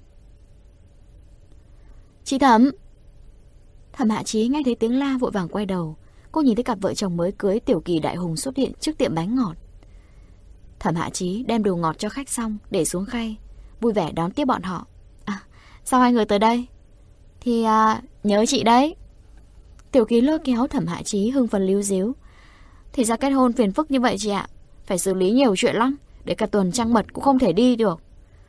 Chị Thẩm! Thẩm Hạ Chí nghe thấy tiếng la vội vàng quay đầu. Cô nhìn thấy cặp vợ chồng mới cưới Tiểu Kỳ Đại Hùng xuất hiện trước tiệm bánh ngọt. Thẩm Hạ Chí đem đồ ngọt cho khách xong để xuống khay, vui vẻ đón tiếp bọn họ. Sao hai người tới đây? Thì nhớ chị đấy. Tiểu Kỳ lôi kéo Thẩm Hạ Chí hưng phấn líu díu. Thì ra kết hôn phiền phức như vậy chị ạ, phải xử lý nhiều chuyện lắm, để cả tuần trăng mật cũng không thể đi được.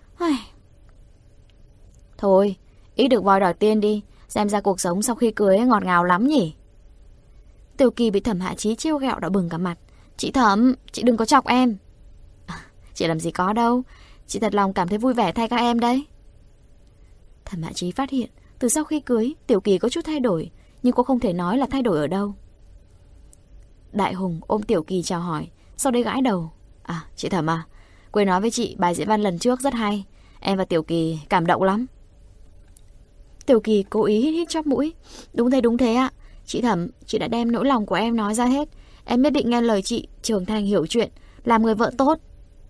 Thôi, ít được voi đòi tiên đi, xem ra cuộc sống sau khi cưới ngọt ngào lắm nhỉ. Tiểu Kỳ bị Thẩm Hạ Chí trêu ghẹo đỏ bừng cả mặt. Chị Thẩm, chị đừng có chọc em. Chị làm gì có đâu, chị thật lòng cảm thấy vui vẻ thay các em đấy. Thẩm Hạ Chí phát hiện từ sau khi cưới Tiểu Kỳ có chút thay đổi, nhưng cô không thể nói là thay đổi ở đâu. Đại Hùng ôm Tiểu Kỳ chào hỏi, sau đấy gãi đầu. Chị Thẩm à, quên nói với chị, bài diễn văn lần trước rất hay, em và Tiểu Kỳ cảm động lắm. Tiểu Kỳ cố ý hít hít chóp mũi. Đúng thế ạ. Chị Thẩm, chị đã đem nỗi lòng của em nói ra hết. Em nhất định nghe lời chị, trưởng thành hiểu chuyện, làm người vợ tốt.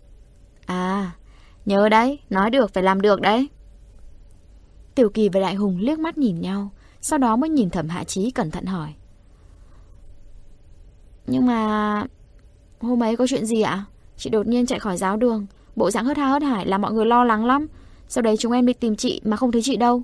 Nhớ đấy, nói được phải làm được đấy. Tiểu Kỳ và Đại Hùng liếc mắt nhìn nhau, sau đó mới nhìn Thẩm Hạ Chí cẩn thận hỏi. Nhưng mà hôm ấy có chuyện gì ạ? Chị đột nhiên chạy khỏi giáo đường, bộ dạng hớt ha hớt hải làm mọi người lo lắng lắm. Sau đấy chúng em đi tìm chị mà không thấy chị đâu.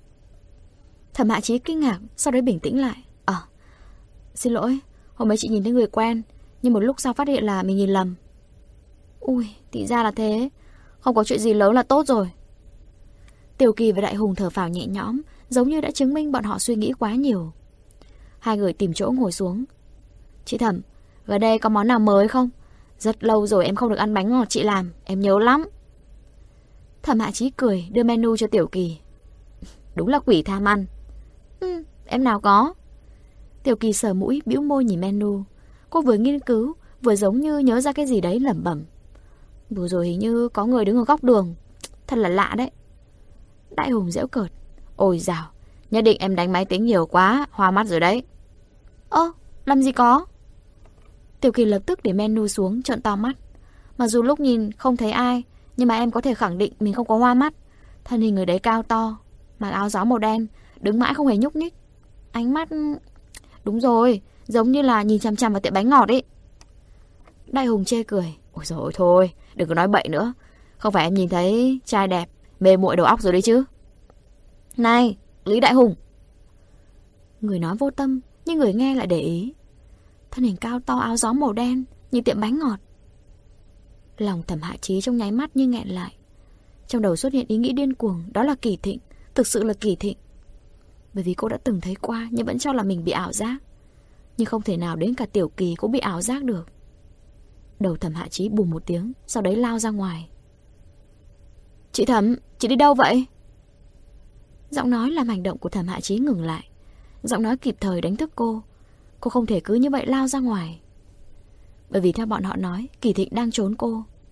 Thẩm Hạ Chí kinh ngạc, sau đấy bình tĩnh lại. Xin lỗi, hôm ấy chị nhìn thấy người quen, nhưng một lúc sau phát hiện là mình nhìn lầm. Ui, thì ra là thế. Không có chuyện gì lớn là tốt rồi. Tiểu Kỳ và Đại Hùng thở phào nhẹ nhõm, giống như đã chứng minh bọn họ suy nghĩ quá nhiều. Hai người tìm chỗ ngồi xuống. Chị Thẩm, gần đây có món nào mới không? Rất lâu rồi em không được ăn bánh ngọt chị làm, em nhớ lắm. Thẩm Hạ Chí cười đưa menu cho Tiểu Kỳ. Đúng là quỷ tham ăn. Em nào có. Tiểu Kỳ sờ mũi bĩu môi nhìn menu. Cô vừa nghiên cứu vừa giống như nhớ ra cái gì đấy lẩm bẩm. Vừa rồi hình như có người đứng ở góc đường. Thật là lạ đấy. Đại Hùng giễu cợt. Ôi dào, nhất định em đánh máy tính nhiều quá, hoa mắt rồi đấy. Làm gì có. Tiểu Kỳ lập tức để menu xuống, trợn to mắt. Mặc dù lúc nhìn không thấy ai, nhưng mà em có thể khẳng định mình không có hoa mắt. Thân hình người đấy cao to, mặc áo gió màu đen, đứng mãi không hề nhúc nhích. Ánh mắt... Đúng rồi, giống như là nhìn chằm chằm vào tiệm bánh ngọt ấy. Đại Hùng chê cười. Ôi dồi ôi thôi, đừng có nói bậy nữa. Không phải em nhìn thấy trai đẹp, mê muội đầu óc rồi đấy chứ. Này, Lý Đại Hùng. Người nói vô tâm, nhưng người nghe lại để ý. Thân hình cao to áo gió màu đen, nhìn tiệm bánh ngọt. Lòng Thẩm Hạ Chí trong nháy mắt như nghẹn lại. Trong đầu xuất hiện ý nghĩ điên cuồng, đó là Kỳ Thịnh, thực sự là Kỳ Thịnh. Bởi vì cô đã từng thấy qua nhưng vẫn cho là mình bị ảo giác. Nhưng không thể nào đến cả Tiểu Kỳ cũng bị ảo giác được. Đầu Thẩm Hạ Chí bùm một tiếng, sau đấy lao ra ngoài. Chị Thẩm, chị đi đâu vậy? Giọng nói làm hành động của Thẩm Hạ Chí ngừng lại. Giọng nói kịp thời đánh thức cô. Cô không thể cứ như vậy lao ra ngoài. Bởi vì theo bọn họ nói, Kỳ Thịnh đang trốn cô.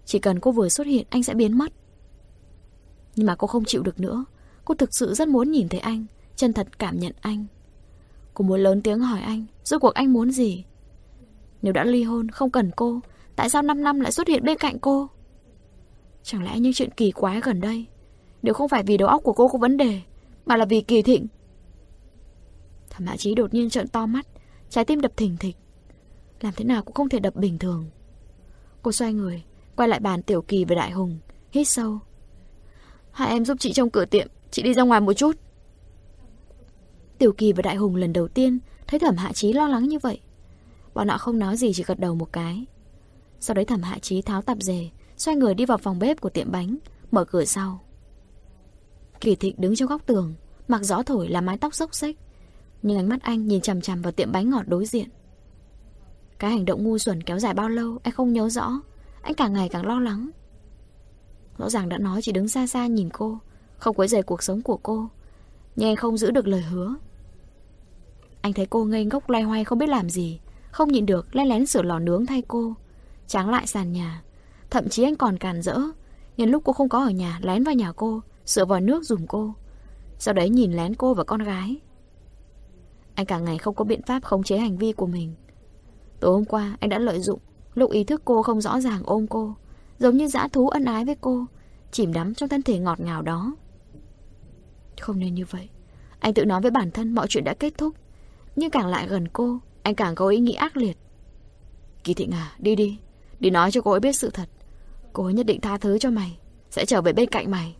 Chỉ cần cô vừa xuất hiện anh sẽ biến mất. Nhưng mà cô không chịu được nữa. Cô thực sự rất muốn nhìn thấy anh, chân thật cảm nhận anh. Cô muốn lớn tiếng hỏi anh, rốt cuộc anh muốn gì? Nếu đã ly hôn, không cần cô, tại sao 5 năm lại xuất hiện bên cạnh cô? Chẳng lẽ những chuyện kỳ quái gần đây đều không phải vì đầu óc của cô có vấn đề, mà là vì Kỳ Thịnh? Thẩm Hạ Chí đột nhiên trợn to mắt, trái tim đập thình thịch. Làm thế nào cũng không thể đập bình thường. Cô xoay người, quay lại bàn Tiểu Kỳ và Đại Hùng, hít sâu. Hai em giúp chị trong cửa tiệm, chị đi ra ngoài một chút. Tiểu Kỳ và Đại Hùng lần đầu tiên thấy Thẩm Hạ Chí lo lắng như vậy. Bọn họ không nói gì, chỉ gật đầu một cái. Sau đấy Thẩm Hạ Chí tháo tạp dề, xoay người đi vào phòng bếp của tiệm bánh, mở cửa sau. Kỳ Thịnh đứng trong góc tường, mặc gió thổi làm mái tóc xốc xếch, nhưng ánh mắt anh nhìn chằm chằm vào tiệm bánh ngọt đối diện. Cái hành động ngu xuẩn kéo dài bao lâu anh không nhớ rõ. Anh càng ngày càng lo lắng. Rõ ràng đã nói chỉ đứng xa xa nhìn cô, không quấy rầy cuộc sống của cô, nhưng anh không giữ được lời hứa. Anh thấy cô ngây ngốc loay hoay không biết làm gì, không nhịn được lén lén sửa lò nướng thay cô, tráng lại sàn nhà. Thậm chí anh còn càn rỡ, nhân lúc cô không có ở nhà lén vào nhà cô, sửa vòi nước giùm cô, sau đấy nhìn lén cô và con gái. Anh càng ngày không có biện pháp khống chế hành vi của mình. Tối hôm qua anh đã lợi dụng lúc ý thức cô không rõ ràng ôm cô, giống như dã thú ân ái với cô, chìm đắm trong thân thể ngọt ngào đó. Không nên như vậy. Anh tự nói với bản thân mọi chuyện đã kết thúc, nhưng càng lại gần cô, anh càng có ý nghĩ ác liệt. Kỳ Thịnh à, đi đi, đi nói cho cô ấy biết sự thật. Cô ấy nhất định tha thứ cho mày, sẽ trở về bên cạnh mày.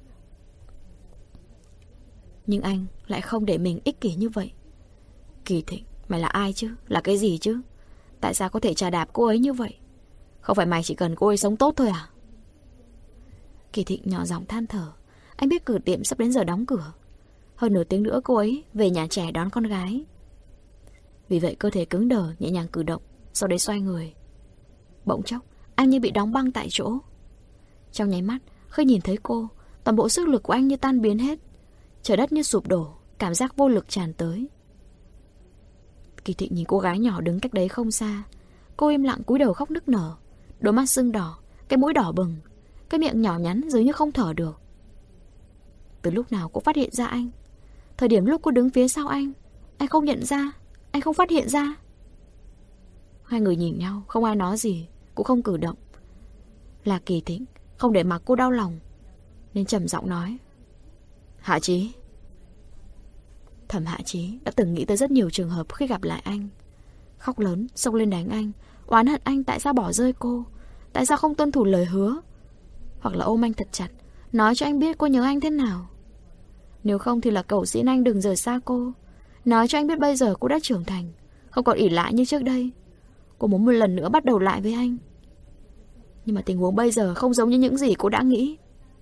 Nhưng anh lại không để mình ích kỷ như vậy. Kỳ Thịnh, mày là ai chứ? Là cái gì chứ? Tại sao có thể chà đạp cô ấy như vậy? Không phải mày chỉ cần cô ấy sống tốt thôi à? Kỳ Thịnh nhỏ giọng than thở. Anh biết cửa tiệm sắp đến giờ đóng cửa. Hơn nửa tiếng nữa cô ấy về nhà trẻ đón con gái. Vì vậy cơ thể cứng đờ, nhẹ nhàng cử động, sau đấy xoay người. Bỗng chốc anh như bị đóng băng tại chỗ. Trong nháy mắt, khi nhìn thấy cô, toàn bộ sức lực của anh như tan biến hết. Trời đất như sụp đổ, cảm giác vô lực tràn tới. Kỳ Thịnh nhìn cô gái nhỏ đứng cách đấy không xa. Cô im lặng cúi đầu khóc nức nở, đôi mắt sưng đỏ, cái mũi đỏ bừng, cái miệng nhỏ nhắn dường như không thở được. Từ lúc nào cô phát hiện ra anh? Thời điểm lúc cô đứng phía sau anh không nhận ra, anh không phát hiện ra. Hai người nhìn nhau, không ai nói gì, cũng không cử động. Là Kỳ Thịnh không để mặc cô đau lòng, nên trầm giọng nói. Hạ Chí. Thẩm Hạ Chí đã từng nghĩ tới rất nhiều trường hợp khi gặp lại anh. Khóc lớn, xông lên đánh anh, oán hận anh tại sao bỏ rơi cô, tại sao không tuân thủ lời hứa, hoặc là ôm anh thật chặt, nói cho anh biết cô nhớ anh thế nào. Nếu không thì là cầu xin anh đừng rời xa cô, nói cho anh biết bây giờ cô đã trưởng thành, không còn ỷ lại như trước đây. Cô muốn một lần nữa bắt đầu lại với anh. Nhưng mà tình huống bây giờ không giống như những gì cô đã nghĩ.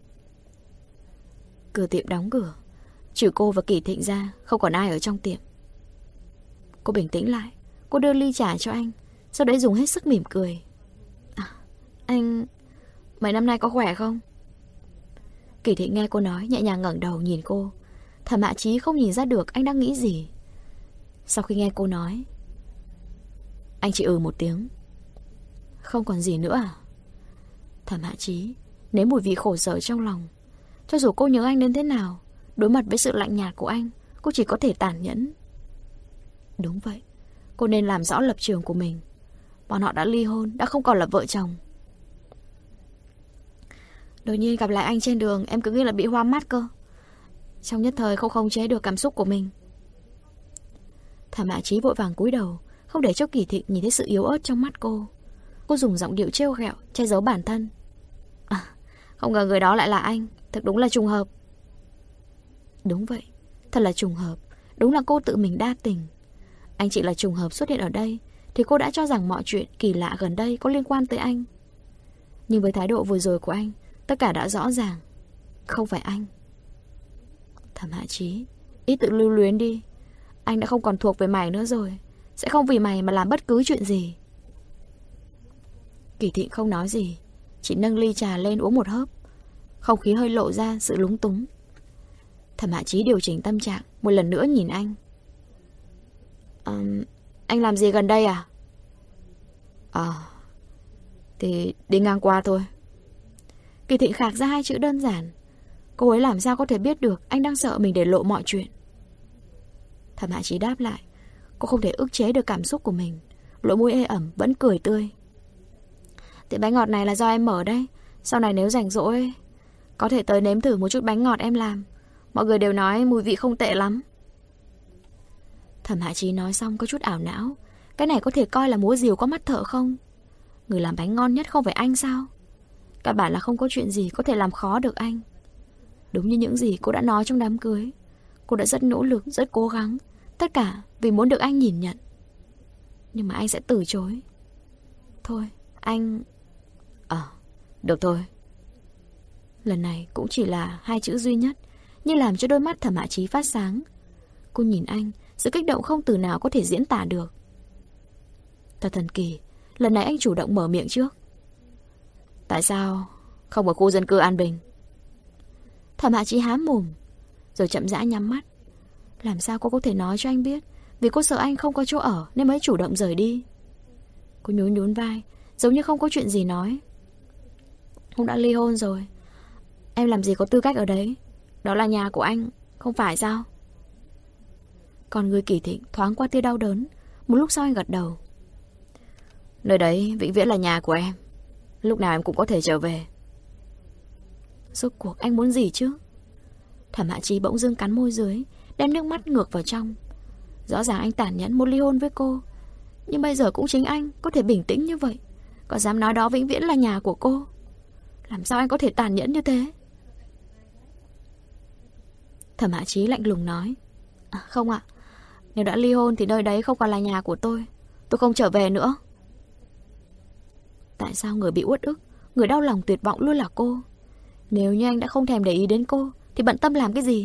Cửa tiệm đóng cửa, trừ cô và Kỳ Thịnh ra, không còn ai ở trong tiệm. Cô bình tĩnh lại, cô đưa ly trà cho anh, sau đấy dùng hết sức mỉm cười. Anh... mấy năm nay có khỏe không? Kỳ Thịnh nghe cô nói, nhẹ nhàng ngẩng đầu nhìn cô. Thẩm Hạ Chí không nhìn ra được anh đang nghĩ gì. Sau khi nghe cô nói, anh chỉ một tiếng. Không còn gì nữa à? Thẩm Hạ Chí nếm mùi vị khổ sở trong lòng. Cho dù cô nhớ anh đến thế nào, đối mặt với sự lạnh nhạt của anh, cô chỉ có thể tàn nhẫn. Đúng vậy, cô nên làm rõ lập trường của mình. Bọn họ đã ly hôn, đã không còn là vợ chồng. Đột nhiên gặp lại anh trên đường, em cứ nghĩ là bị hoa mắt cơ. Trong nhất thời không khống chế được cảm xúc của mình. Thẩm Hạ Chí vội vàng cúi đầu, không để cho Kỳ Thịnh nhìn thấy sự yếu ớt trong mắt cô. Cô dùng giọng điệu trêu ghẹo che giấu bản thân. Không ngờ người đó lại là anh, thật đúng là trùng hợp. Đúng vậy, thật là trùng hợp. Đúng là cô tự mình đa tình. Anh chỉ là trùng hợp xuất hiện ở đây, thì cô đã cho rằng mọi chuyện kỳ lạ gần đây có liên quan tới anh. Nhưng với thái độ vừa rồi của anh, tất cả đã rõ ràng. Không phải anh. Thẩm Hạ Chí, ít tự lưu luyến đi. Anh đã không còn thuộc về mày nữa rồi, sẽ không vì mày mà làm bất cứ chuyện gì. Kỳ Thịnh không nói gì, chỉ nâng ly trà lên uống một hớp. Không khí hơi lộ ra sự lúng túng. Thẩm Hạ Chí điều chỉnh tâm trạng, một lần nữa nhìn anh. Anh làm gì gần đây à? Thì đi ngang qua thôi. Kỳ Thịnh khạc ra 2 chữ đơn giản. Cô ấy làm sao có thể biết được anh đang sợ mình để lộ mọi chuyện. Thẩm Hạ Chí đáp lại. Cô không thể ức chế được cảm xúc của mình. Lỗ mũi ê ẩm vẫn cười tươi. Tiệm bánh ngọt này là do em mở đấy. Sau này nếu rảnh rỗi có thể tới nếm thử một chút bánh ngọt em làm. Mọi người đều nói mùi vị không tệ lắm. Thẩm Hạ Chí nói xong có chút ảo não. Cái này có thể coi là múa rìu có mắt thợ không? Người làm bánh ngon nhất không phải anh sao? Căn bản là không có chuyện gì có thể làm khó được anh. Đúng như những gì cô đã nói trong đám cưới. Cô đã rất nỗ lực, rất cố gắng. Tất cả vì muốn được anh nhìn nhận. Nhưng mà anh sẽ từ chối. Thôi, anh... được thôi. Lần này cũng chỉ là 2 chữ duy nhất, nhưng làm cho đôi mắt Thẩm Hạ Chí phát sáng. Cô nhìn anh, sự kích động không từ nào có thể diễn tả được. Thật thần kỳ, lần này anh chủ động mở miệng trước. Tại sao không ở khu dân cư an bình? Thẩm Hạ Chí há mồm, rồi chậm rãi nhắm mắt. Làm sao cô có thể nói cho anh biết? Vì cô sợ anh không có chỗ ở nên mới chủ động rời đi. Cô nhún nhún vai, giống như không có chuyện gì nói. Cũng đã ly hôn rồi. Em làm gì có tư cách ở đấy. Đó là nhà của anh, không phải sao? Còn người Kỳ Thịnh thoáng qua tia đau đớn. Một lúc sau anh gật đầu. Nơi đấy vĩnh viễn là nhà của em. Lúc nào em cũng có thể trở về. Rốt cuộc anh muốn gì chứ? Thẩm Hạ Chí bỗng dưng cắn môi dưới, đem nước mắt ngược vào trong. Rõ ràng anh tàn nhẫn muốn ly hôn với cô, nhưng bây giờ cũng chính anh có thể bình tĩnh như vậy, có dám nói đó vĩnh viễn là nhà của cô. Làm sao anh có thể tàn nhẫn như thế? Thẩm Hạ Chí lạnh lùng nói. Không ạ, nếu đã ly hôn thì nơi đấy không còn là nhà của tôi. Tôi không trở về nữa. Tại sao người bị uất ức, người đau lòng tuyệt vọng luôn là cô? Nếu như anh đã không thèm để ý đến cô thì bận tâm làm cái gì?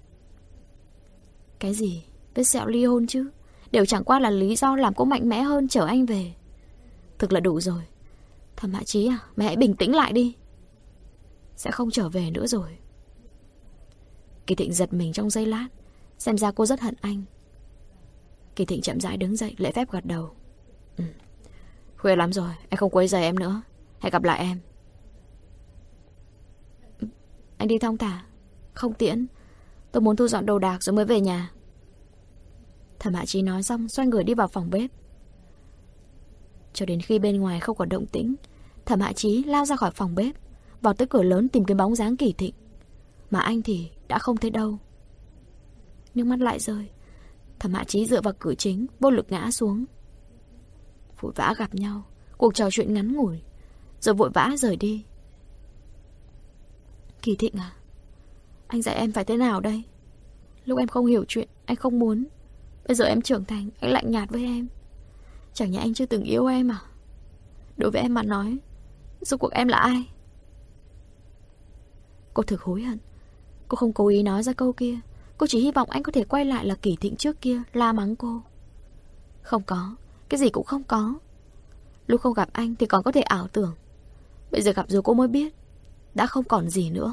Cái gì? Vết sẹo ly hôn chứ? Đều chẳng qua là lý do làm cô mạnh mẽ hơn chở anh về. Thực là đủ rồi. Thẩm Hạ Chí à, mẹ hãy bình tĩnh lại đi. Sẽ không trở về nữa rồi. Kỳ Thịnh giật mình trong giây lát. Xem ra cô rất hận anh. Kỳ Thịnh chậm rãi đứng dậy, lễ phép gật đầu. Khuya lắm rồi, anh không quấy rầy em nữa. Hẹn gặp lại em. Anh đi thong thả, không tiễn. Tôi muốn thu dọn đồ đạc rồi mới về nhà. Thẩm Hạ Chí nói xong xoay người đi vào phòng bếp. Cho đến khi bên ngoài không còn động tĩnh, Thẩm Hạ Chí lao ra khỏi phòng bếp, vào tới cửa lớn tìm cái bóng dáng Kỳ Thịnh. Mà anh thì đã không thấy đâu. Nước mắt lại rơi. Thẩm Hạ Chí dựa vào cửa chính, vô lực ngã xuống. Vội vã gặp nhau, cuộc trò chuyện ngắn ngủi, rồi vội vã rời đi. Kỳ Thịnh à, anh dạy em phải thế nào đây? Lúc em không hiểu chuyện, anh không muốn. Bây giờ em trưởng thành, anh lạnh nhạt với em. Chẳng nhẽ anh chưa từng yêu em à? Đối với em mà nói, rốt cuộc em là ai? Cô thực hối hận. Cô không cố ý nói ra câu kia. Cô chỉ hy vọng anh có thể quay lại là Kỳ Thịnh trước kia, la mắng cô. Không có, cái gì cũng không có. Lúc không gặp anh thì còn có thể ảo tưởng. Bây giờ gặp rồi cô mới biết đã không còn gì nữa.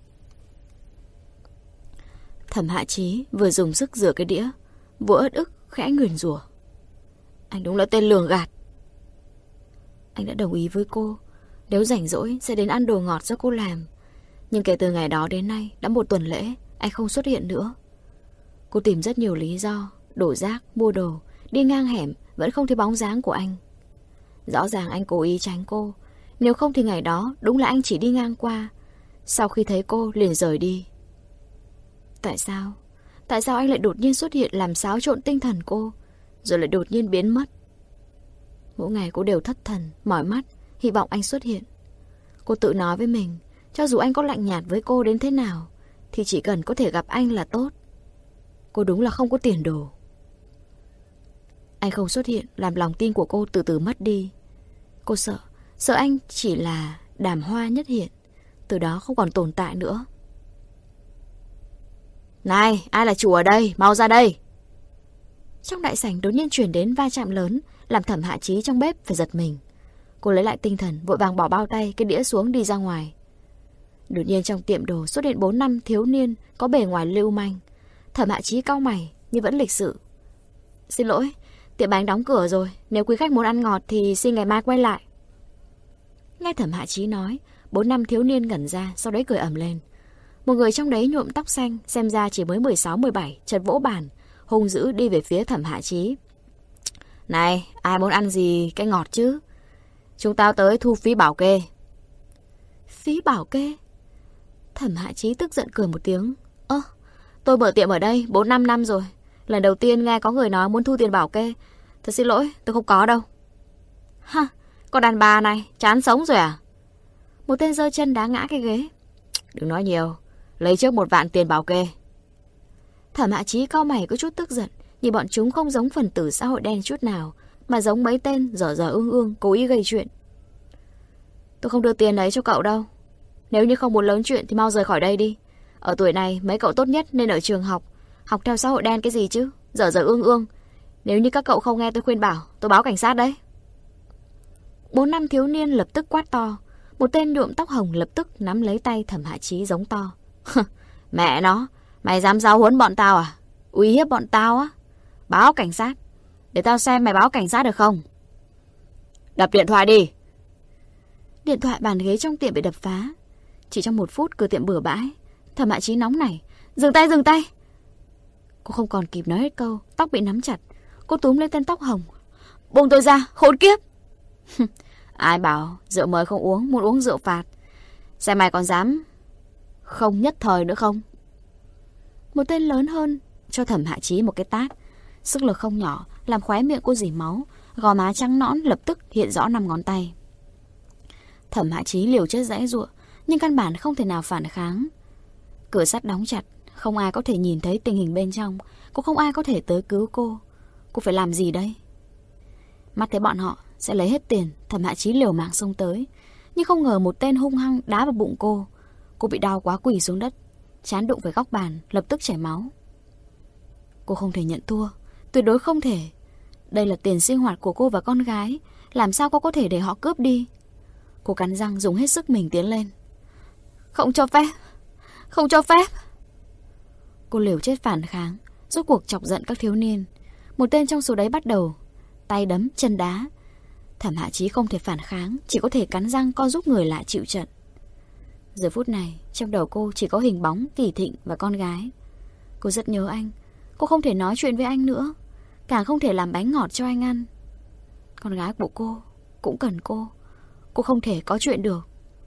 Thẩm Hạ Chí vừa dùng sức rửa cái đĩa, vừa uất ức khẽ nguyền rủa. Anh đúng là tên lường gạt. Anh đã đồng ý với cô, nếu rảnh rỗi sẽ đến ăn đồ ngọt do cô làm. Nhưng kể từ ngày đó đến nay đã 1 tuần lễ, anh không xuất hiện nữa. Cô tìm rất nhiều lý do, đổ rác, mua đồ, đi ngang hẻm, vẫn không thấy bóng dáng của anh. Rõ ràng anh cố ý tránh cô. Nếu không thì ngày đó đúng là anh chỉ đi ngang qua. Sau khi thấy cô liền rời đi. Tại sao? Tại sao anh lại đột nhiên xuất hiện làm xáo trộn tinh thần cô, rồi lại đột nhiên biến mất? Mỗi ngày cô đều thất thần, mỏi mắt, hy vọng anh xuất hiện. Cô tự nói với mình, cho dù anh có lạnh nhạt với cô đến thế nào thì chỉ cần có thể gặp anh là tốt. Cô đúng là không có tiền đồ. Anh không xuất hiện làm lòng tin của cô từ từ mất đi. Cô sợ anh chỉ là đàm hoa nhất hiện, từ đó không còn tồn tại nữa. Này, ai là chủ ở đây? Mau ra đây! Trong đại sảnh đột nhiên chuyển đến va chạm lớn, làm Thẩm Hạ Chí trong bếp phải giật mình. Cô lấy lại tinh thần, vội vàng bỏ bao tay, cái đĩa xuống đi ra ngoài. Đột nhiên trong tiệm đồ xuất hiện 4 năm thiếu niên có bề ngoài lưu manh. Thẩm Hạ Chí cau mày nhưng vẫn lịch sự. Xin lỗi, tiệm bánh đóng cửa rồi. Nếu quý khách muốn ăn ngọt thì xin ngày mai quay lại. Nghe Thẩm Hạ Chí nói, 4 năm thiếu niên ngẩn ra, sau đấy cười ầm lên. Một người trong đấy nhuộm tóc xanh, xem ra chỉ mới 16-17, chợt vỗ bàn, hung dữ đi về phía Thẩm Hạ Chí. Này, ai muốn ăn gì cái ngọt chứ? Chúng tao tới thu phí bảo kê. Phí bảo kê? Thẩm Hạ Chí tức giận cười một tiếng. Tôi mở tiệm ở đây 4-5 năm rồi. Lần đầu tiên nghe có người nói muốn thu tiền bảo kê. Thật xin lỗi, tôi không có đâu. Ha, con đàn bà này, chán sống rồi à? Một tên giơ chân đá ngã cái ghế. Đừng nói nhiều, lấy trước 1 vạn tiền bảo kê. Thẩm Hạ Chí cau mày có chút tức giận, nhìn bọn chúng không giống phần tử xã hội đen chút nào, mà giống mấy tên dở dở ương ương cố ý gây chuyện. Tôi không đưa tiền ấy cho cậu đâu. Nếu như không muốn lớn chuyện thì mau rời khỏi đây đi. Ở tuổi này mấy cậu tốt nhất nên ở trường học. Học theo xã hội đen cái gì chứ, dở dở ương ương. Nếu như các cậu không nghe tôi khuyên bảo, tôi báo cảnh sát đấy. 4 năm thiếu niên lập tức quát to. Một tên nhuộm tóc hồng lập tức nắm lấy tay Thẩm Hạ Chí giống to. Mẹ nó, mày dám giáo huấn bọn tao à? Uy hiếp bọn tao á? Báo cảnh sát. Để tao xem mày báo cảnh sát được không? Đập điện thoại đi. Điện thoại bàn ghế trong tiệm bị đập phá. Chỉ trong 1 phút cửa tiệm bừa bãi. Thẩm Hạ Chí nóng nảy. Dừng tay, dừng tay. Cô không còn kịp nói hết câu, tóc bị nắm chặt. Cô túm lên tên tóc hồng. Buông tôi ra, khốn kiếp. Ai bảo rượu mời không uống, muốn uống rượu phạt. Xem mày còn dám không nhất thời nữa không? Một tên lớn hơn cho Thẩm Hạ Chí một cái tát. Sức lực không nhỏ, làm khóe miệng cô rỉ máu. Gò má trắng nõn lập tức hiện rõ 5 ngón tay. Thẩm Hạ Chí liều chết giãy giụa, nhưng căn bản không thể nào phản kháng. Cửa sắt đóng chặt, không ai có thể nhìn thấy tình hình bên trong, cũng không ai có thể tới cứu cô. Cô phải làm gì đây? Mắt thấy bọn họ sẽ lấy hết tiền, Thẩm Hạ Chí liều mạng xông tới, nhưng không ngờ một tên hung hăng đá vào bụng cô. Cô bị đau quá quỳ xuống đất, trán đụng với góc bàn, lập tức chảy máu. Cô không thể nhận thua, tuyệt đối không thể. Đây là tiền sinh hoạt của cô và con gái, làm sao cô có thể để họ cướp đi? Cô cắn răng dùng hết sức mình tiến lên. Không cho phép, không cho phép. Cô liều chết phản kháng, rốt cuộc chọc giận các thiếu niên. Một tên trong số đấy bắt đầu tay đấm chân đá. Thẩm Hạ Chí không thể phản kháng, chỉ có thể cắn răng co giúp người lại chịu trận. Giờ phút này trong đầu cô chỉ có hình bóng Kỳ Thịnh và con gái. Cô rất nhớ anh. Cô không thể nói chuyện với anh nữa, càng không thể làm bánh ngọt cho anh ăn. Con gái của cô cũng cần cô. Cô không thể có chuyện được.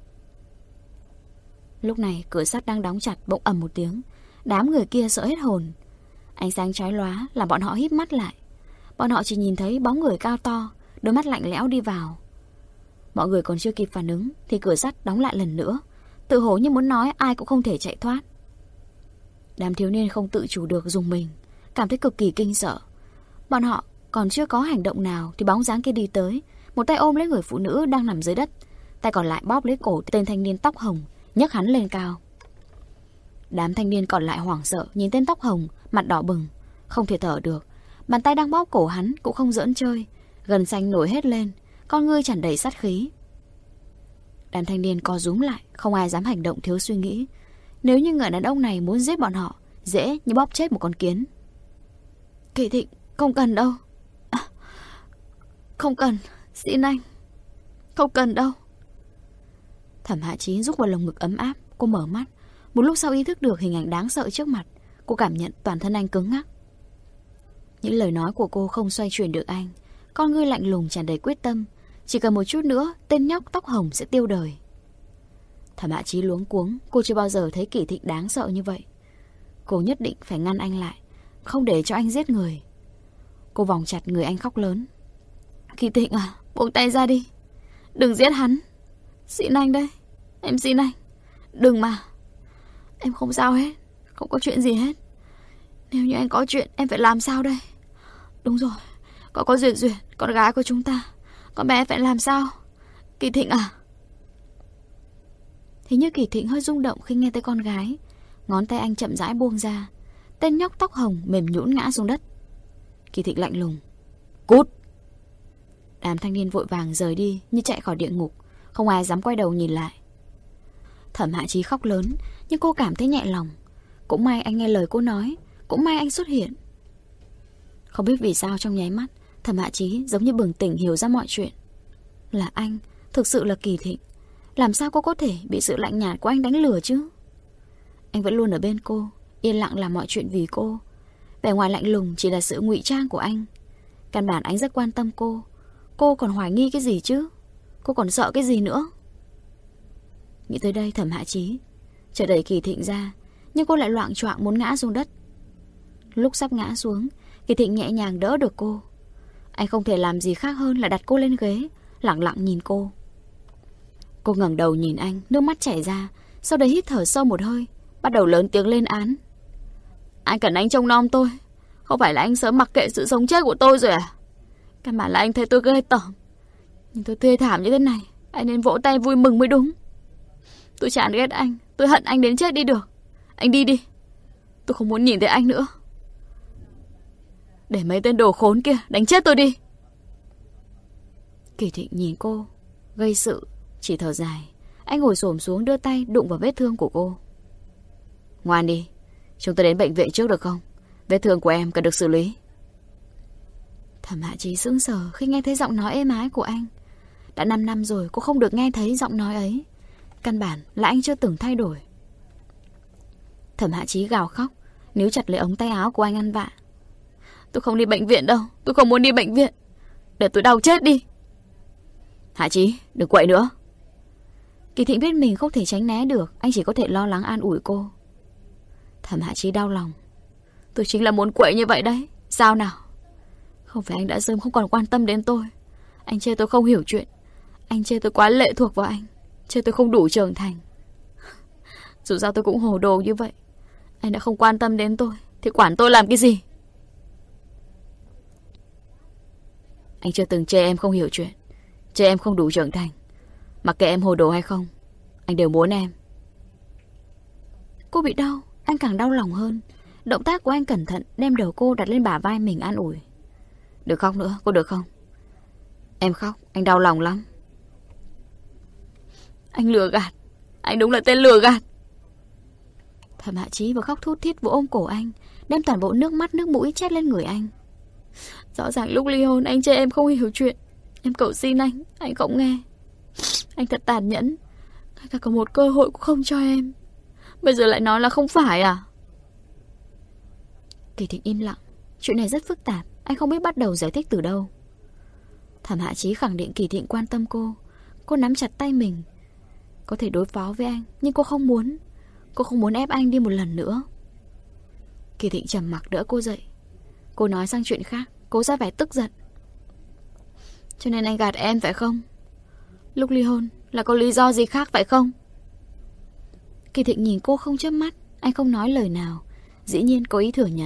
Lúc này cửa sắt đang đóng chặt bỗng ầm một tiếng. Đám người kia sợ hết hồn. Ánh sáng chói lóa làm bọn họ híp mắt lại. Bọn họ chỉ nhìn thấy bóng người cao to, đôi mắt lạnh lẽo đi vào. Mọi người còn chưa kịp phản ứng thì cửa sắt đóng lại lần nữa, tự hồ như muốn nói ai cũng không thể chạy thoát. Đám thiếu niên không tự chủ được dùng mình, cảm thấy cực kỳ kinh sợ. Bọn họ còn chưa có hành động nào thì bóng dáng kia đi tới, một tay ôm lấy người phụ nữ đang nằm dưới đất, tay còn lại bóp lấy cổ tên thanh niên tóc hồng, nhấc hắn lên cao. Đám thanh niên còn lại hoảng sợ nhìn tên tóc hồng, mặt đỏ bừng, không thể thở được. Bàn tay đang bóp cổ hắn cũng không giỡn chơi, gân xanh nổi hết lên, con ngươi tràn đầy sát khí. Đám thanh niên co rúm lại, không ai dám hành động thiếu suy nghĩ. Nếu như người đàn ông này muốn giết bọn họ, dễ như bóp chết một con kiến. Kỳ Thịnh, không cần đâu. Không cần, xin anh. Không cần đâu. Thẩm Hạ Chí rúc vào lồng ngực ấm áp. Cô mở mắt. Một lúc sau ý thức được hình ảnh đáng sợ trước mặt. Cô cảm nhận toàn thân anh cứng ngắc. Những lời nói của cô không xoay chuyển được anh. Con ngươi lạnh lùng tràn đầy quyết tâm. Chỉ cần một chút nữa, tên nhóc tóc hồng sẽ tiêu đời. Thẩm Hạ Chí luống cuống. Cô chưa bao giờ thấy Kỳ Thịnh đáng sợ như vậy. Cô nhất định phải ngăn anh lại, không để cho anh giết người. Cô vòng chặt người anh khóc lớn. Kỳ Thịnh à, buông tay ra đi. Đừng giết hắn. Xin anh đây, em xin anh. Đừng mà. Em không sao hết, không có chuyện gì hết. Nếu như anh có chuyện, em phải làm sao đây? Đúng rồi, có Duyệt Duyệt, con gái của chúng ta. Con bé phải làm sao? Kỳ Thịnh à? Thế như Kỳ Thịnh hơi rung động khi nghe tới con gái. Ngón tay anh chậm rãi buông ra. Tên nhóc tóc hồng mềm nhũn ngã xuống đất. Kỳ Thịnh lạnh lùng. Cút! Đám thanh niên vội vàng rời đi như chạy khỏi địa ngục. Không ai dám quay đầu nhìn lại. Thẩm Hạ Chí khóc lớn, nhưng cô cảm thấy nhẹ lòng. Cũng may anh nghe lời cô nói, cũng may anh xuất hiện. Không biết vì sao trong nháy mắt, Thẩm Hạ Chí giống như bừng tỉnh hiểu ra mọi chuyện. Là anh, thực sự là Kỳ Thịnh. Làm sao cô có thể bị sự lạnh nhạt của anh đánh lừa chứ? Anh vẫn luôn ở bên cô, yên lặng làm mọi chuyện vì cô. Vẻ ngoài lạnh lùng chỉ là sự ngụy trang của anh. Căn bản anh rất quan tâm cô. Cô còn hoài nghi cái gì chứ? Cô còn sợ cái gì nữa? Nghĩ tới đây Thẩm Hạ Chí chợt đẩy Kỳ Thịnh ra, nhưng cô lại loạng choạng muốn ngã xuống đất. Lúc sắp ngã xuống, Kỳ Thịnh nhẹ nhàng đỡ được cô. Anh không thể làm gì khác hơn là đặt cô lên ghế, lặng lặng nhìn cô. Cô ngẩng đầu nhìn anh, nước mắt chảy ra, sau đấy hít thở sâu một hơi, bắt đầu lớn tiếng lên án. Anh cần anh trông nom tôi, không phải là anh sớm mặc kệ sự sống chết của tôi rồi à? Căn bản là anh thấy tôi ghê tởm, nhưng tôi thê thảm như thế này, anh nên vỗ tay vui mừng mới đúng. Tôi chán ghét anh, tôi hận anh đến chết đi được. Anh đi đi, tôi không muốn nhìn thấy anh nữa. Để mấy tên đồ khốn kia đánh chết tôi đi. Kỳ Thịnh nhìn cô gây sự, chỉ thở dài. Anh ngồi xổm xuống đưa tay đụng vào vết thương của cô. Ngoan đi, chúng ta đến bệnh viện trước được không? Vết thương của em cần được xử lý. Thẩm Hạ Chí sững sờ khi nghe thấy giọng nói êm ái của anh. Đã 5 năm rồi cô không được nghe thấy giọng nói ấy. Căn bản là anh chưa từng thay đổi. Thẩm Hạ Chí gào khóc, níu chặt lấy ống tay áo của anh ăn vạ. Tôi không đi bệnh viện đâu, tôi không muốn đi bệnh viện. Để tôi đau chết đi. Hạ Chí, đừng quậy nữa. Kỳ Thịnh biết mình không thể tránh né được, anh chỉ có thể lo lắng an ủi cô. Thẩm Hạ Chí đau lòng. Tôi chính là muốn quậy như vậy đấy. Sao nào? Không phải anh đã sớm không còn quan tâm đến tôi. Anh chê tôi không hiểu chuyện. Anh chê tôi quá lệ thuộc vào anh. Chê tôi không đủ trưởng thành. Dù sao tôi cũng hồ đồ như vậy. Anh đã không quan tâm đến tôi thì quản tôi làm cái gì? Anh chưa từng chê em không hiểu chuyện, chê em không đủ trưởng thành. Mặc kệ em hồ đồ hay không, anh đều muốn em. Cô bị đau, anh càng đau lòng hơn. Động tác của anh cẩn thận đem đầu cô đặt lên bả vai mình an ủi. Đừng khóc nữa, cô được không? Em khóc, anh đau lòng lắm. Anh lừa gạt, anh đúng là tên lừa gạt. Thẩm Hạ Chí vừa khóc thút thít vừa ôm cổ anh, đem toàn bộ nước mắt nước mũi trét lên người anh. Rõ ràng lúc ly hôn anh chê em không hiểu chuyện. Em cầu xin anh không nghe. Anh thật tàn nhẫn, ngay cả có một cơ hội cũng không cho em. Bây giờ lại nói là không phải à? Kỳ Thịnh im lặng. Chuyện này rất phức tạp, anh không biết bắt đầu giải thích từ đâu. Thẩm Hạ Chí khẳng định Kỳ Thịnh quan tâm cô. Cô nắm chặt tay mình. Có thể đối phó với anh, nhưng cô không muốn. Cô không muốn ép anh đi một lần nữa. Kỳ Thịnh trầm mặc đỡ cô dậy. Cô nói sang chuyện khác, cố ra vẻ tức giận. Cho nên anh gạt em phải không? Lúc ly hôn là có lý do gì khác phải không? Kỳ Thịnh nhìn cô không chớp mắt. Anh không nói lời nào. Dĩ nhiên có ý thừa nhận.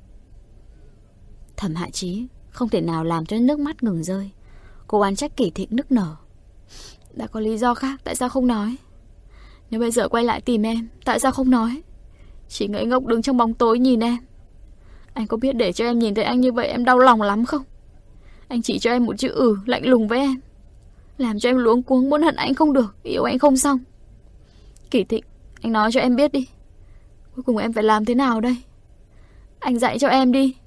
Thẩm Hạ Chí không thể nào làm cho nước mắt ngừng rơi. Cô oán trách Kỳ Thịnh nức nở. Đã có lý do khác, tại sao không nói? Nếu bây giờ quay lại tìm em, tại sao không nói? Chỉ ngây ngốc đứng trong bóng tối nhìn em. Anh có biết để cho em nhìn thấy anh như vậy em đau lòng lắm không? Anh chỉ cho em một chữ lạnh lùng với em, làm cho em luống cuống muốn hận anh không được, yêu anh không xong. Kỳ Thịnh, anh nói cho em biết đi. Cuối cùng em phải làm thế nào đây? Anh dạy cho em đi.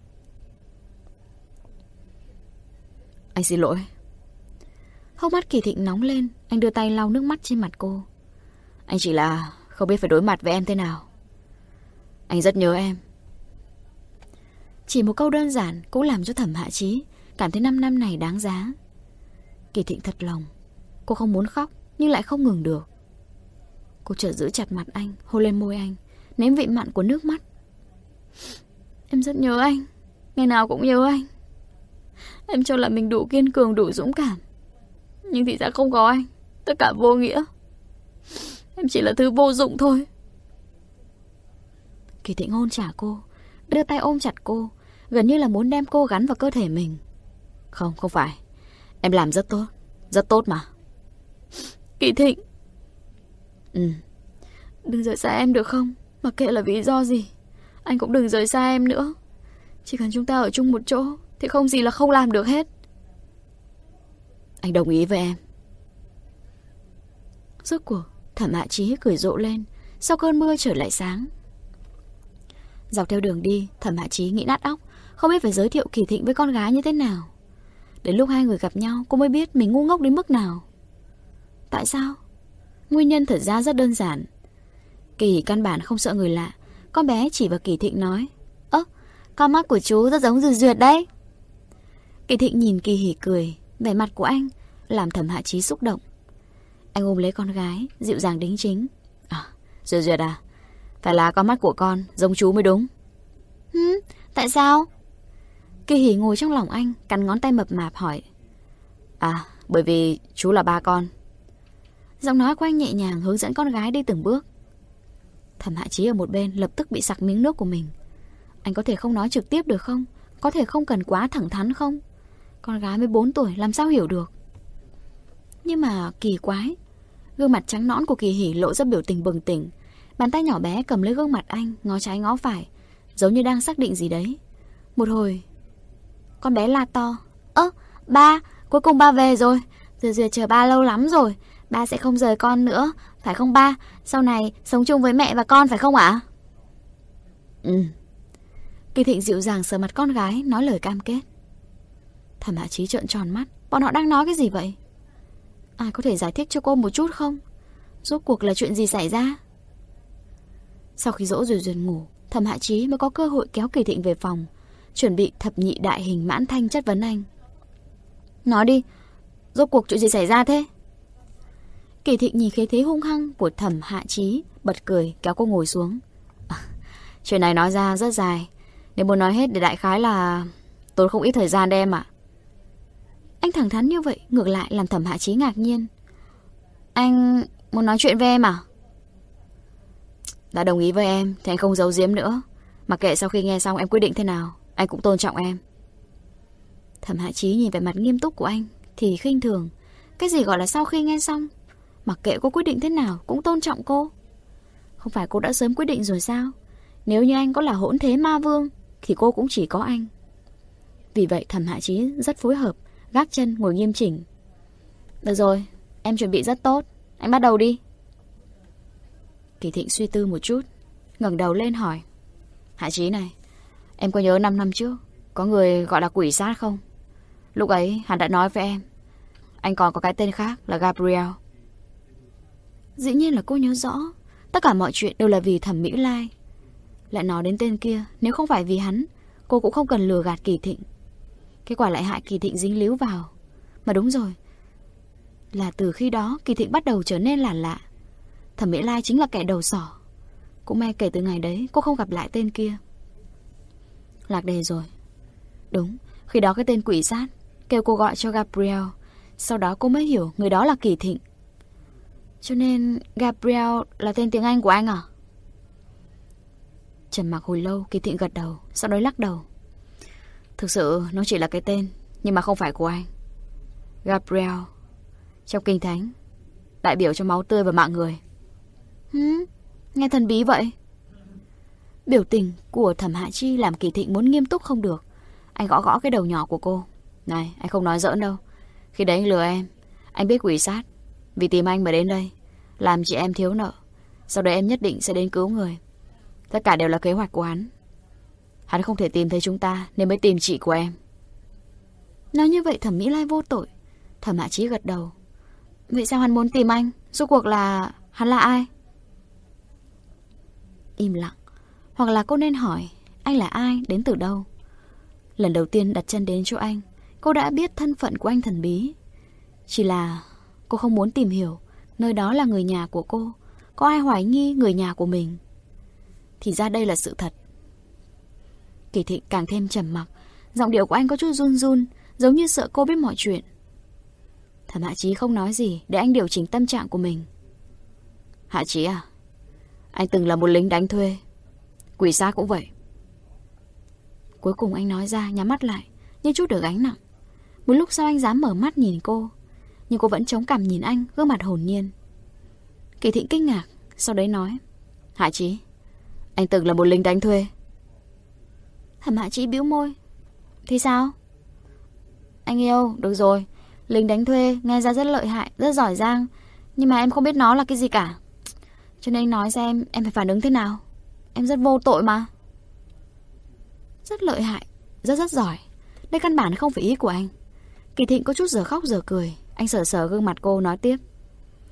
Anh xin lỗi. Hốc mắt Kỳ Thịnh nóng lên. Anh đưa tay lau nước mắt trên mặt cô. Anh chỉ là không biết phải đối mặt với em thế nào. Anh rất nhớ em. Chỉ một câu đơn giản cũng làm cho Thẩm Hạ Chí cảm thấy 5 năm này đáng giá. Kỳ Thịnh thật lòng. Cô không muốn khóc nhưng lại không ngừng được. Cô chợt giữ chặt mặt anh, hôn lên môi anh, nếm vị mặn của nước mắt. Em rất nhớ anh, ngày nào cũng nhớ anh. Em cho là mình đủ kiên cường, đủ dũng cảm, nhưng thì ra không có anh, tất cả vô nghĩa. Em chỉ là thứ vô dụng thôi. Kỳ Thịnh hôn trả cô, đưa tay ôm chặt cô, gần như là muốn đem cô gắn vào cơ thể mình. Không phải. Em làm rất tốt mà. Kỳ Thịnh. Đừng rời xa em được không? Mặc kệ là lý do gì, anh cũng đừng rời xa em nữa. Chỉ cần chúng ta ở chung một chỗ thì không gì là không làm được hết. Anh đồng ý với em. Rốt cuộc Thẩm Hạ Chí cười rộ lên. Sau cơn mưa trở lại sáng. Dọc theo đường đi, Thẩm Hạ Chí nghĩ nát óc, không biết phải giới thiệu Kỳ Thịnh với con gái như thế nào. Đến lúc hai người gặp nhau, cô mới biết mình ngu ngốc đến mức nào. Tại sao? Nguyên nhân thật ra rất đơn giản. Kỳ căn bản không sợ người lạ. Con bé chỉ vào Kỳ Thịnh nói: Ơ, con mắt của chú rất giống Duyệt Duyệt đấy. Kỳ Thịnh nhìn Kỳ Hỉ cười. Vẻ mặt của anh làm Thẩm Hạ Chí xúc động. Anh ôm lấy con gái, dịu dàng đính chính: Duyệt Duyệt à, phải là con mắt của con giống chú mới đúng. Tại sao? Kỳ Hỉ ngồi trong lòng anh, cắn ngón tay mập mạp hỏi: Bởi vì chú là ba con. Giọng nói của anh nhẹ nhàng hướng dẫn con gái đi từng bước. Thẩm Hạ Chí ở một bên lập tức bị sặc miếng nước của mình. Anh có thể không nói trực tiếp được không? Có thể không cần quá thẳng thắn không? Con gái mới 4 tuổi làm sao hiểu được. Nhưng mà kỳ quái, gương mặt trắng nõn của Kỳ Hỉ lộ ra biểu tình bừng tỉnh. Bàn tay nhỏ bé cầm lấy gương mặt anh, ngó trái ngó phải, giống như đang xác định gì đấy. Một hồi, con bé la to: Ba, cuối cùng ba về rồi. Duyệt Duyệt chờ ba lâu lắm rồi. Ba sẽ không rời con nữa, phải không ba? Sau này sống chung với mẹ và con phải không ạ? Kỳ Thịnh dịu dàng sờ mặt con gái, nói lời cam kết. Thẩm Hạ Chí trợn tròn mắt. Bọn họ đang nói cái gì vậy? Ai có thể giải thích cho cô một chút không? Rốt cuộc là chuyện gì xảy ra? Sau khi dỗ Duyệt Duyệt ngủ, Thẩm Hạ Chí mới có cơ hội kéo Kỳ Thịnh về phòng, chuẩn bị thập nhị đại hình mãn thanh chất vấn anh. Nói đi, rốt cuộc chuyện gì xảy ra thế? Kỳ Thịnh nhìn khí thế hung hăng của Thẩm Hạ Chí, bật cười kéo cô ngồi xuống. Chuyện này nói ra rất dài, nếu muốn nói hết thì đại khái là tốn không ít thời gian đấy em ạ. Anh thẳng thắn như vậy ngược lại làm Thẩm Hạ Chí ngạc nhiên. Anh muốn nói chuyện với em à? Đã đồng ý với em thì anh không giấu giếm nữa. Mặc kệ sau khi nghe xong em quyết định thế nào, anh cũng tôn trọng em. Thẩm Hạ Chí nhìn vẻ mặt nghiêm túc của anh thì khinh thường. Cái gì gọi là sau khi nghe xong? Mặc kệ cô quyết định thế nào cũng tôn trọng cô. Không phải cô đã sớm quyết định rồi sao? Nếu như anh có là hỗn thế ma vương thì cô cũng chỉ có anh. Vì vậy Thẩm Hạ Chí rất phối hợp, gác chân ngồi nghiêm chỉnh. Được rồi, em chuẩn bị rất tốt, anh bắt đầu đi. Kỳ Thịnh suy tư một chút, ngẩng đầu lên hỏi: Hạ Chí này, em có nhớ 5 năm trước có người gọi là quỷ sát không? Lúc ấy hắn đã nói với em anh còn có cái tên khác là Gabriel. Dĩ nhiên là cô nhớ rõ. Tất cả mọi chuyện đều là vì Thẩm Mỹ Lai. Lại nói đến tên kia, nếu không phải vì hắn, cô cũng không cần lừa gạt Kỳ Thịnh. Kết quả lại hại Kỳ Thịnh dính líu vào. Mà đúng rồi, là từ khi đó Kỳ Thịnh bắt đầu trở nên là lạ. Thẩm Mỹ Lai chính là kẻ đầu sỏ. Cũng may kể từ ngày đấy cô không gặp lại tên kia. Lạc đề rồi. Đúng, khi đó cái tên quỷ sát kêu cô gọi cho Gabriel. Sau đó cô mới hiểu người đó là Kỳ Thịnh. Cho nên Gabriel là tên tiếng Anh của anh à? Trầm mặc hồi lâu, Kỳ Thịnh gật đầu, sau đó lắc đầu. Thực sự nó chỉ là cái tên, nhưng mà không phải của anh. Gabriel trong Kinh Thánh đại biểu cho máu tươi và mạng người. Nghe thần bí vậy. Biểu tình của Thẩm Hạ Chi làm Kỳ Thịnh muốn nghiêm túc không được. Anh gõ gõ cái đầu nhỏ của cô. Này, anh không nói giỡn đâu. Khi đấy anh lừa em. Anh biết quỷ sát, vì tìm anh mà đến đây, làm chị em thiếu nợ. Sau đấy em nhất định sẽ đến cứu người. Tất cả đều là kế hoạch của hắn. Hắn không thể tìm thấy chúng ta nên mới tìm chị của em. Nói như vậy Thẩm Mỹ Lai vô tội. Thẩm Hạ Chí gật đầu. Vậy sao hắn muốn tìm anh? Rốt cuộc là hắn là ai? Im lặng. Hoặc là cô nên hỏi anh là ai, đến từ đâu. Lần đầu tiên đặt chân đến chỗ anh, cô đã biết thân phận của anh thần bí. Chỉ là cô không muốn tìm hiểu nơi đó là người nhà của cô. Có ai hoài nghi người nhà của mình? Thì ra đây là sự thật. Kỳ Thịnh càng thêm trầm mặc. Giọng điệu của anh có chút run run, giống như sợ cô biết mọi chuyện. Thẩm Hạ Chí không nói gì để anh điều chỉnh tâm trạng của mình. Hạ Chí à, anh từng là một lính đánh thuê. Quỷ sát cũng vậy. Cuối cùng anh nói ra, nhắm mắt lại, như chút được gánh nặng. Một lúc sau anh dám mở mắt nhìn cô, nhưng cô vẫn chống cằm nhìn anh, gương mặt hồn nhiên. Kỳ Thịnh kinh ngạc, sau đấy nói: Hạ Chí, anh từng là một lính đánh thuê. Thẩm Hạ Chí bĩu môi. Thì sao? Anh yêu, được rồi, lính đánh thuê nghe ra rất lợi hại, rất giỏi giang, nhưng mà em không biết nó là cái gì cả. Cho nên anh nói xem em phải phản ứng thế nào. Em rất vô tội mà. Rất lợi hại, rất giỏi. Đây căn bản không phải ý của anh. Kỳ Thịnh có chút giờ khóc giờ cười. Anh sờ sờ gương mặt cô nói tiếp.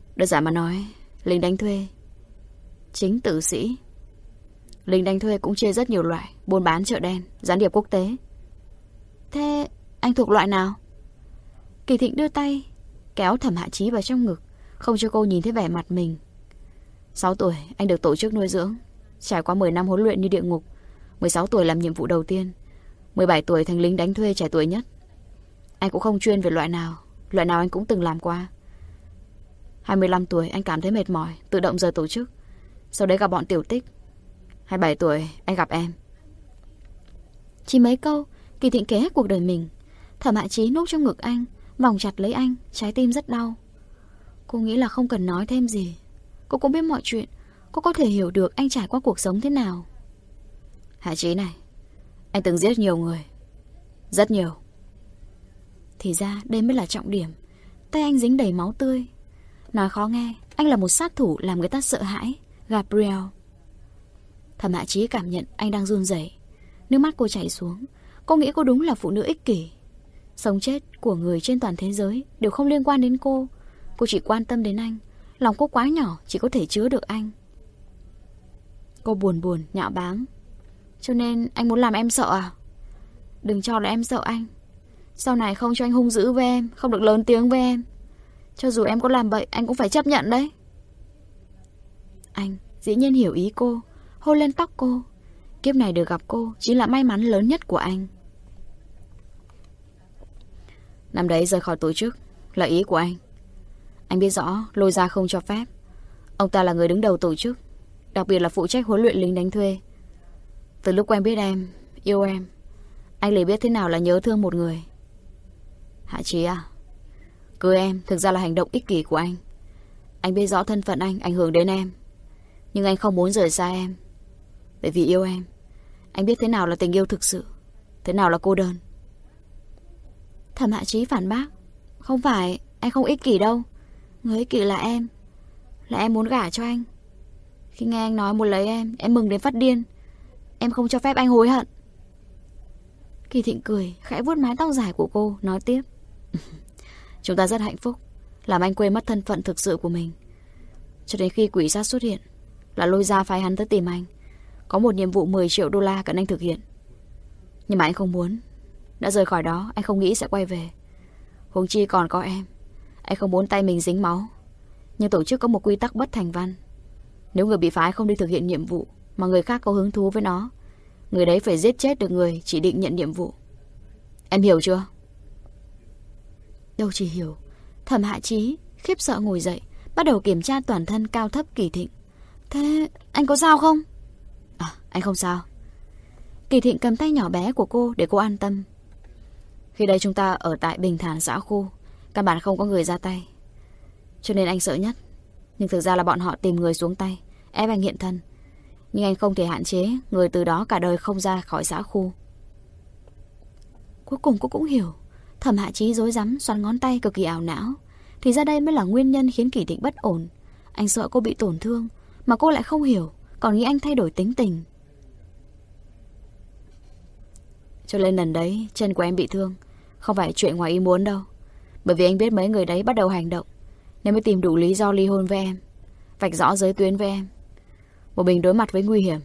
Đơn giản mà nói, lính đánh thuê chính tử sĩ. Lính đánh thuê cũng chia rất nhiều loại: buôn bán, chợ đen, gián điệp quốc tế. Thế anh thuộc loại nào? Kỳ Thịnh đưa tay kéo Thẩm Hạ Chí vào trong ngực, không cho cô nhìn thấy vẻ mặt mình. 6 tuổi anh được tổ chức nuôi dưỡng, trải qua 10 năm huấn luyện như địa ngục. 16 tuổi làm nhiệm vụ đầu tiên, 17 tuổi thành lính đánh thuê trẻ tuổi nhất. Anh cũng không chuyên về loại nào anh cũng từng làm qua. 25 tuổi anh cảm thấy mệt mỏi, tự động rời tổ chức. Sau đấy gặp bọn tiểu tích. 27 tuổi anh gặp em. Chỉ mấy câu, Kỳ Thịnh kể hết cuộc đời mình. Thẩm Hạ Chí núp trong ngực anh, vòng chặt lấy anh, trái tim rất đau. Cô nghĩ là không cần nói thêm gì. Cô cũng biết mọi chuyện. Cô có thể hiểu được anh trải qua cuộc sống thế nào. Hạ Chí này, anh từng giết nhiều người, rất nhiều. Thì ra đây mới là trọng điểm. Tay anh dính đầy máu tươi. Nói khó nghe, anh là một sát thủ làm người ta sợ hãi. Gabriel. Thẩm Hạ Chí cảm nhận anh đang run rẩy. Nước mắt cô chảy xuống. Cô nghĩ cô đúng là phụ nữ ích kỷ. Sống chết của người trên toàn thế giới đều không liên quan đến cô. Cô chỉ quan tâm đến anh. Lòng cô quá nhỏ, chỉ có thể chứa được anh. Cô buồn nhạo báng. Cho nên anh muốn làm em sợ à? Đừng cho là em sợ anh. Sau này không cho anh hung dữ với em, không được lớn tiếng với em. Cho dù em có làm bậy, anh cũng phải chấp nhận đấy. Anh dĩ nhiên hiểu ý cô, hôn lên tóc cô. Kiếp này được gặp cô chính là may mắn lớn nhất của anh. Năm đấy rời khỏi tổ chức là ý của anh. Anh biết rõ Lôi Gia không cho phép. Ông ta là người đứng đầu tổ chức, đặc biệt là phụ trách huấn luyện lính đánh thuê. Từ lúc quen biết em, yêu em, anh liền biết thế nào là nhớ thương một người. Hạ Chí à, cưới em thực ra là hành động ích kỷ của anh. Anh biết rõ thân phận anh ảnh hưởng đến em, nhưng anh không muốn rời xa em. Bởi vì yêu em, anh biết thế nào là tình yêu thực sự, thế nào là cô đơn. Thẩm Hạ Chí phản bác. Không phải, anh không ích kỷ đâu. Người ích kỷ là em. Là em muốn gả cho anh. Khi nghe anh nói muốn lấy em mừng đến phát điên. Em không cho phép anh hối hận. Kỳ Thịnh cười, khẽ vuốt mái tóc dài của cô, nói tiếp. Chúng ta rất hạnh phúc, làm anh quên mất thân phận thực sự của mình. Cho đến khi quỷ sát xuất hiện, là Lôi Gia phái hắn tới tìm anh. Có một nhiệm vụ 10 triệu đô la cần anh thực hiện. Nhưng mà anh không muốn. Đã rời khỏi đó, anh không nghĩ sẽ quay về. Huống chi còn có em. Anh không muốn tay mình dính máu. Nhưng tổ chức có một quy tắc bất thành văn. Nếu người bị phái không đi thực hiện nhiệm vụ mà người khác có hứng thú với nó, người đấy phải giết chết được người chỉ định nhận nhiệm vụ. Em hiểu chưa? Đâu chỉ hiểu. Thẩm Hạ Chí khiếp sợ ngồi dậy, bắt đầu kiểm tra toàn thân cao thấp Kỳ Thịnh. Thế anh có sao không? À, anh không sao. Kỳ Thịnh cầm tay nhỏ bé của cô để cô an tâm. Khi đây chúng ta ở tại Bình Thản xã khu, căn bản không có người ra tay, cho nên anh sợ nhất. Nhưng thực ra là bọn họ tìm người xuống tay, ép anh hiện thân. Nhưng anh không thể hạn chế người từ đó cả đời không ra khỏi xã khu. Cuối cùng cô cũng hiểu. Thẩm Hạ Chí rối rắm xoắn ngón tay cực kỳ ảo não. Thì ra đây mới là nguyên nhân khiến Kỳ Thịnh bất ổn. Anh sợ cô bị tổn thương, mà cô lại không hiểu, còn nghĩ anh thay đổi tính tình. Cho nên lần đấy chân của em bị thương không phải chuyện ngoài ý muốn đâu. Bởi vì anh biết mấy người đấy bắt đầu hành động, nên mới tìm đủ lý do ly hôn với em, vạch rõ giới tuyến với em, một mình đối mặt với nguy hiểm.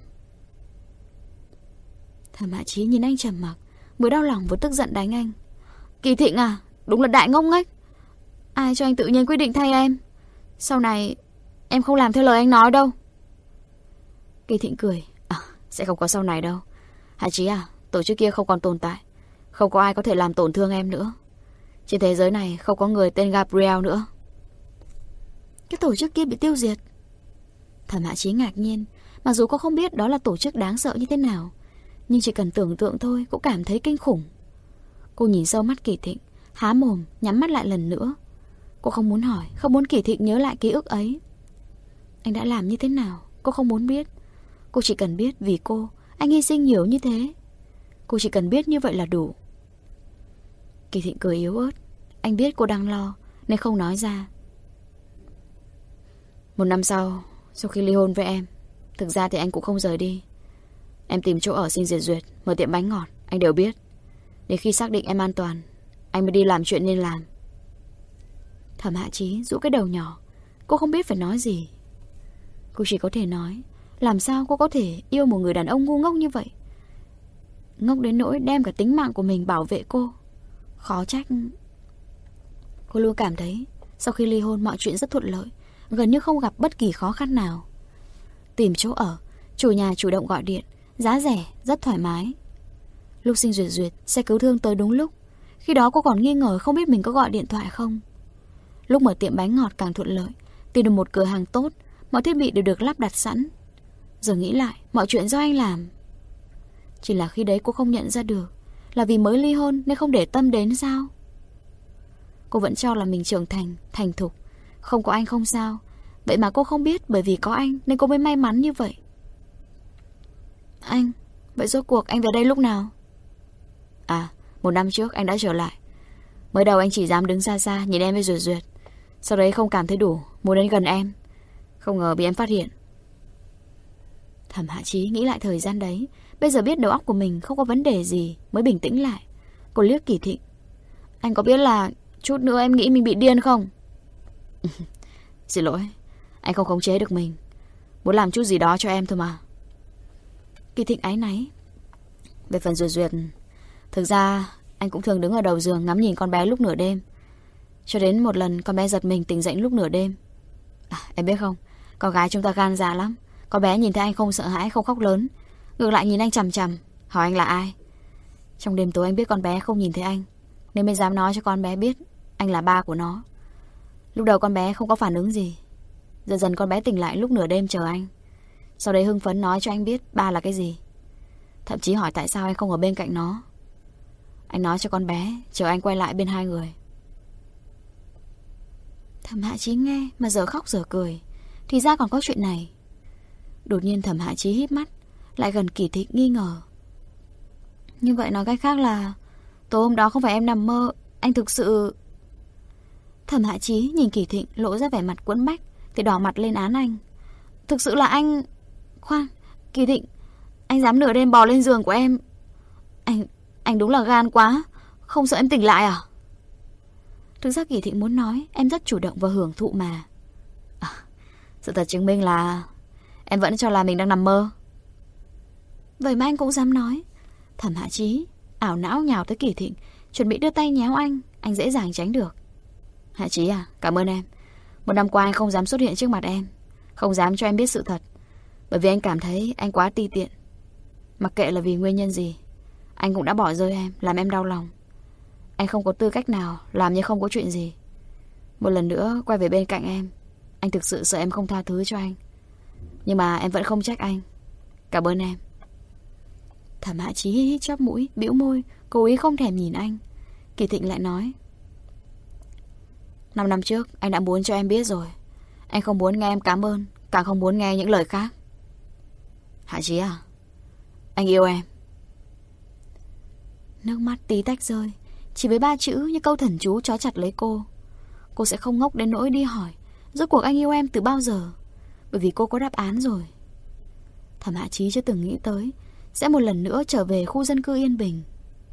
Thẩm Hạ Chí nhìn anh trầm mặc, vừa đau lòng vừa tức giận đánh anh. Kỳ Thịnh à, đúng là đại ngốc nghếch. Ai cho anh tự nhiên quyết định thay em? Sau này em không làm theo lời anh nói đâu. Kỳ Thịnh cười. À, sẽ không có sau này đâu. Hạ Chí à, tổ chức kia không còn tồn tại. Không có ai có thể làm tổn thương em nữa. Trên thế giới này không có người tên Gabriel nữa. Cái tổ chức kia bị tiêu diệt? Thẩm Hạ Chí ngạc nhiên. Mặc dù cô không biết đó là tổ chức đáng sợ như thế nào, nhưng chỉ cần tưởng tượng thôi cũng cảm thấy kinh khủng. Cô nhìn sâu mắt Kỳ Thịnh, há mồm, nhắm mắt lại lần nữa. Cô không muốn hỏi, không muốn Kỳ Thịnh nhớ lại ký ức ấy. Anh đã làm như thế nào, cô không muốn biết. Cô chỉ cần biết vì cô, anh hy sinh nhiều như thế. Cô chỉ cần biết như vậy là đủ. Kỳ Thịnh cười yếu ớt. Anh biết cô đang lo nên không nói ra. 1 năm sau khi ly hôn với em, thực ra thì anh cũng không rời đi. Em tìm chỗ ở xin duyệt, mở tiệm bánh ngọt, anh đều biết. Đến khi xác định em an toàn, anh mới đi làm chuyện nên làm. Thẩm Hạ Chí rũ cái đầu nhỏ, Cô không biết phải nói gì. Cô chỉ có thể nói, làm sao cô có thể yêu một người đàn ông ngu ngốc như vậy? Ngốc đến nỗi đem cả tính mạng của mình bảo vệ cô. Khó trách. Cô luôn cảm thấy sau khi ly hôn mọi chuyện rất thuận lợi, gần như không gặp bất kỳ khó khăn nào. Tìm chỗ ở, chủ nhà chủ động gọi điện, giá rẻ, rất thoải mái. Lúc Sinh duyệt, xe cứu thương tới đúng lúc. Khi đó cô còn nghi ngờ không biết mình có gọi điện thoại không. Lúc mở tiệm bánh ngọt càng thuận lợi, tìm được một cửa hàng tốt, mọi thiết bị đều được lắp đặt sẵn. Giờ nghĩ lại, mọi chuyện do anh làm. Chỉ là khi đấy cô không nhận ra được, là vì mới ly hôn nên không để tâm đến sao? Cô vẫn cho là mình trưởng thành, thành thục, không có anh không sao. Vậy mà cô không biết bởi vì có anh nên cô mới may mắn như vậy. Anh, vậy rốt cuộc anh về đây lúc nào? À, 1 năm trước anh đã trở lại. Mới đầu anh chỉ dám đứng xa xa nhìn em với Duyệt. Sau đấy không cảm thấy đủ, muốn đến gần em. Không ngờ bị em phát hiện. Thẩm Hạ Chí nghĩ lại thời gian đấy, bây giờ biết đầu óc của mình không có vấn đề gì, mới bình tĩnh lại. Cô liếc Kỳ Thịnh. Anh có biết là chút nữa em nghĩ mình bị điên không? Xin lỗi, anh không khống chế được mình. Muốn làm chút gì đó cho em thôi mà. Kỳ Thịnh áy náy. Về phần Duyệt, thực ra anh cũng thường đứng ở đầu giường ngắm nhìn con bé lúc nửa đêm. Cho đến một lần con bé giật mình tỉnh dậy lúc nửa đêm. Em biết không, con gái chúng ta gan dạ lắm. Con bé nhìn thấy anh không sợ hãi, không khóc lớn, ngược lại nhìn anh chằm chằm, hỏi anh là ai. Trong đêm tối anh biết con bé không nhìn thấy anh, nên mới dám nói cho con bé biết anh là ba của nó. Lúc đầu con bé không có phản ứng gì. Dần dần con bé tỉnh lại lúc nửa đêm chờ anh. Sau đấy hưng phấn nói cho anh biết ba là cái gì. Thậm chí hỏi tại sao anh không ở bên cạnh nó. Anh nói cho con bé chờ anh quay lại bên hai người. Thẩm Hạ Chí nghe mà giờ khóc giờ cười. Thì ra còn có chuyện này. Đột nhiên Thẩm Hạ Chí híp mắt, lại gần Kỳ Thịnh nghi ngờ. Như vậy nói cách khác là tối hôm đó không phải em nằm mơ, anh thực sự... Thẩm Hạ Chí nhìn Kỳ Thịnh lộ ra vẻ mặt quẫn bách thì đỏ mặt lên án anh. Thực sự là anh... Khoan, Kỳ Thịnh, anh dám nửa đêm bò lên giường của em. Anh đúng là gan quá. Không sợ em tỉnh lại à? Thực ra Kỳ Thịnh muốn nói em rất chủ động và hưởng thụ mà. Sự thật chứng minh là em vẫn cho là mình đang nằm mơ. Vậy mà anh cũng dám nói. Thẩm Hạ Chí ảo não nhào tới Kỳ Thịnh, chuẩn bị đưa tay nhéo anh dễ dàng tránh được. Hạ Chí à, cảm ơn em. 1 năm qua anh không dám xuất hiện trước mặt em, không dám cho em biết sự thật, bởi vì anh cảm thấy anh quá ti tiện. Mặc kệ là vì nguyên nhân gì, anh cũng đã bỏ rơi em, làm em đau lòng. Anh không có tư cách nào làm như không có chuyện gì. Một lần nữa quay về bên cạnh em, anh thực sự sợ em không tha thứ cho anh. Nhưng mà em vẫn không trách anh. Cảm ơn em. Thẩm Hạ Chí hít chóp mũi, bĩu môi, cố ý không thèm nhìn anh. Kỳ Thịnh lại nói, 5 năm trước anh đã muốn cho em biết rồi. Anh không muốn nghe em cảm ơn, càng không muốn nghe những lời khác. Hạ Chí à, anh yêu em. Nước mắt tí tách rơi, chỉ với 3 chữ như câu thần chú trói chặt lấy cô. Cô sẽ không ngốc đến nỗi đi hỏi rốt cuộc anh yêu em từ bao giờ, bởi vì cô có đáp án rồi. Thẩm Hạ Chí chưa từng nghĩ tới sẽ một lần nữa trở về khu dân cư yên bình.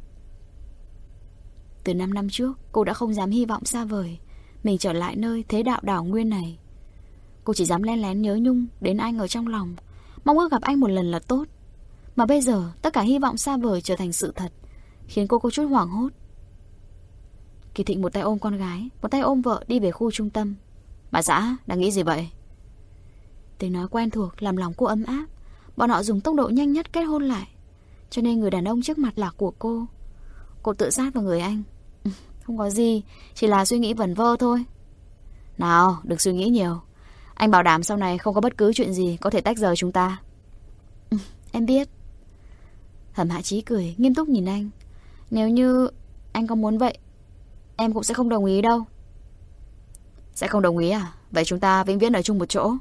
Từ 5 năm trước cô đã không dám hy vọng xa vời mình trở lại nơi thế đạo đảo nguyên này. Cô chỉ dám len lén nhớ nhung đến anh ở trong lòng, mong ước gặp anh một lần là tốt. Mà bây giờ tất cả hy vọng xa vời trở thành sự thật, khiến cô có chút hoảng hốt. Kỳ Thịnh một tay ôm con gái, một tay ôm vợ đi về khu trung tâm. Bà xã đang nghĩ gì vậy? Tiếng nói quen thuộc làm lòng cô ấm áp. Bọn họ dùng tốc độ nhanh nhất kết hôn lại, cho nên người đàn ông trước mặt là của cô. Cô tự sát vào người anh. Không có gì, chỉ là suy nghĩ vẩn vơ thôi. Nào, đừng suy nghĩ nhiều. Anh bảo đảm sau này không có bất cứ chuyện gì có thể tách rời chúng ta. Em biết. Thẩm Hạ Chí cười, nghiêm túc nhìn anh. Nếu như anh có muốn vậy, em cũng sẽ không đồng ý đâu. Sẽ không đồng ý à? Vậy chúng ta vĩnh viễn ở chung một chỗ.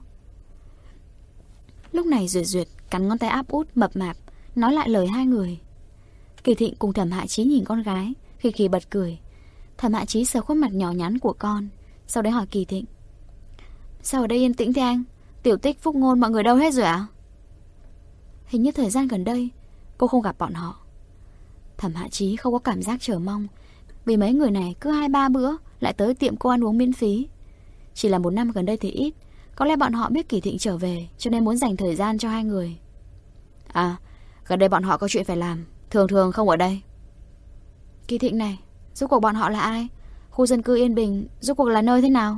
Lúc này Duyệt cắn ngón tay áp út mập mạp nói lại lời hai người. Kỳ Thịnh cùng Thẩm Hạ Chí nhìn con gái, khi bật cười. Thẩm Hạ Chí sờ khuôn mặt nhỏ nhắn của con, sau đấy hỏi Kỳ Thịnh, sao ở đây yên tĩnh thế anh? Tiểu Tích, Phúc Ngôn mọi người đâu hết rồi ạ? Hình như thời gian gần đây cô không gặp bọn họ. Thẩm Hạ Chí không có cảm giác chờ mong, vì mấy người này cứ 2-3 bữa lại tới tiệm cô ăn uống miễn phí. Chỉ là 1 năm gần đây thì ít. Có lẽ bọn họ biết Kỳ Thịnh trở về, cho nên muốn dành thời gian cho hai người. À, gần đây bọn họ có chuyện phải làm, thường thường không ở đây. Kỳ Thịnh này, rốt cuộc bọn họ là ai? Khu dân cư Yên Bình rốt cuộc là nơi thế nào?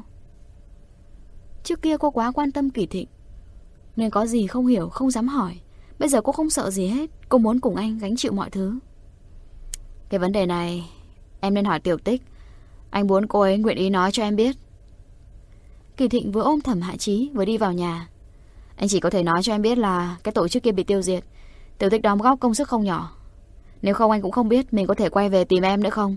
Trước kia cô quá quan tâm Kỳ Thịnh, nên có gì không hiểu không dám hỏi. Bây giờ cô không sợ gì hết. Cô muốn cùng anh gánh chịu mọi thứ. Cái vấn đề này em nên hỏi Tiểu Tích. Anh muốn cô ấy nguyện ý nói cho em biết. Kỳ Thịnh vừa ôm Thẩm Hạ Chí vừa đi vào nhà. Anh chỉ có thể nói cho em biết là cái tổ chức kia bị tiêu diệt. Tiểu Tích đóng góp công sức không nhỏ. Nếu không anh cũng không biết mình có thể quay về tìm em nữa không.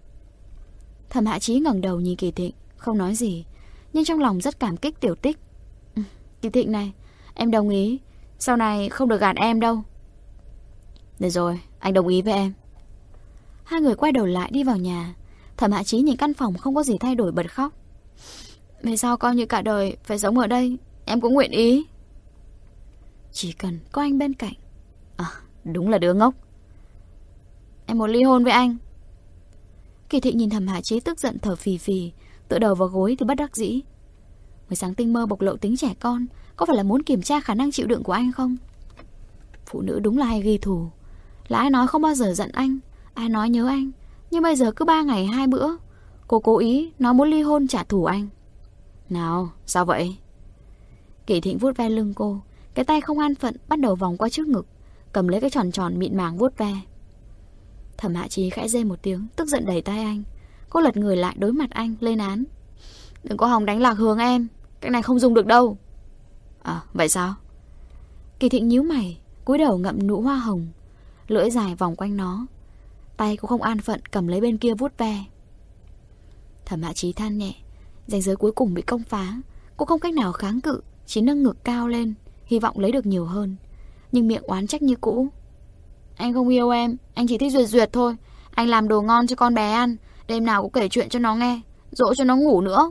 Thẩm Hạ Chí ngẩng đầu nhìn Kỳ Thịnh, không nói gì, nhưng trong lòng rất cảm kích Tiểu Tích. Kỳ Thịnh này, em đồng ý. Sau này không được gạt em đâu. Được rồi, anh đồng ý với em. Hai người quay đầu lại đi vào nhà. Thẩm Hạ Chí nhìn căn phòng không có gì thay đổi bật khóc. Về sau coi như cả đời phải sống ở đây, em cũng nguyện ý. Chỉ cần có anh bên cạnh. À, đúng là đứa ngốc. Em muốn ly hôn với anh. Kỳ Thịnh nhìn Thẩm Hạ Chí tức giận thở phì phì, tựa đầu vào gối thì bất đắc dĩ. Mới sáng tinh mơ bộc lộ tính trẻ con, có phải là muốn kiểm tra khả năng chịu đựng của anh không? Phụ nữ đúng là hay ghi thù. Là ai nói không bao giờ giận anh, ai nói nhớ anh, nhưng bây giờ cứ 3 ngày 2 bữa cô cố ý nói muốn ly hôn trả thù anh. Nào, sao vậy? Kỳ Thịnh vuốt ve lưng cô, cái tay không an phận bắt đầu vòng qua trước ngực, cầm lấy cái tròn tròn mịn màng vuốt ve. Thẩm Hạ Chí khẽ rên một tiếng, tức giận đẩy tay anh. Cô lật người lại đối mặt anh, lên án. Đừng có hòng đánh lạc hướng em, cái này không dùng được đâu. À, vậy sao? Kỳ Thịnh nhíu mày, cúi đầu ngậm nụ hoa hồng, lưỡi dài vòng quanh nó. Tay cũng không an phận cầm lấy bên kia vuốt ve. Thẩm Hạ Chí than nhẹ, ranh giới cuối cùng bị công phá. Cô không cách nào kháng cự, chỉ nâng ngực cao lên, hy vọng lấy được nhiều hơn, nhưng miệng oán trách như cũ. Anh không yêu em, anh chỉ thích Duyệt Duyệt thôi. Anh làm đồ ngon cho con bé ăn, đêm nào cũng kể chuyện cho nó nghe, dỗ cho nó ngủ nữa.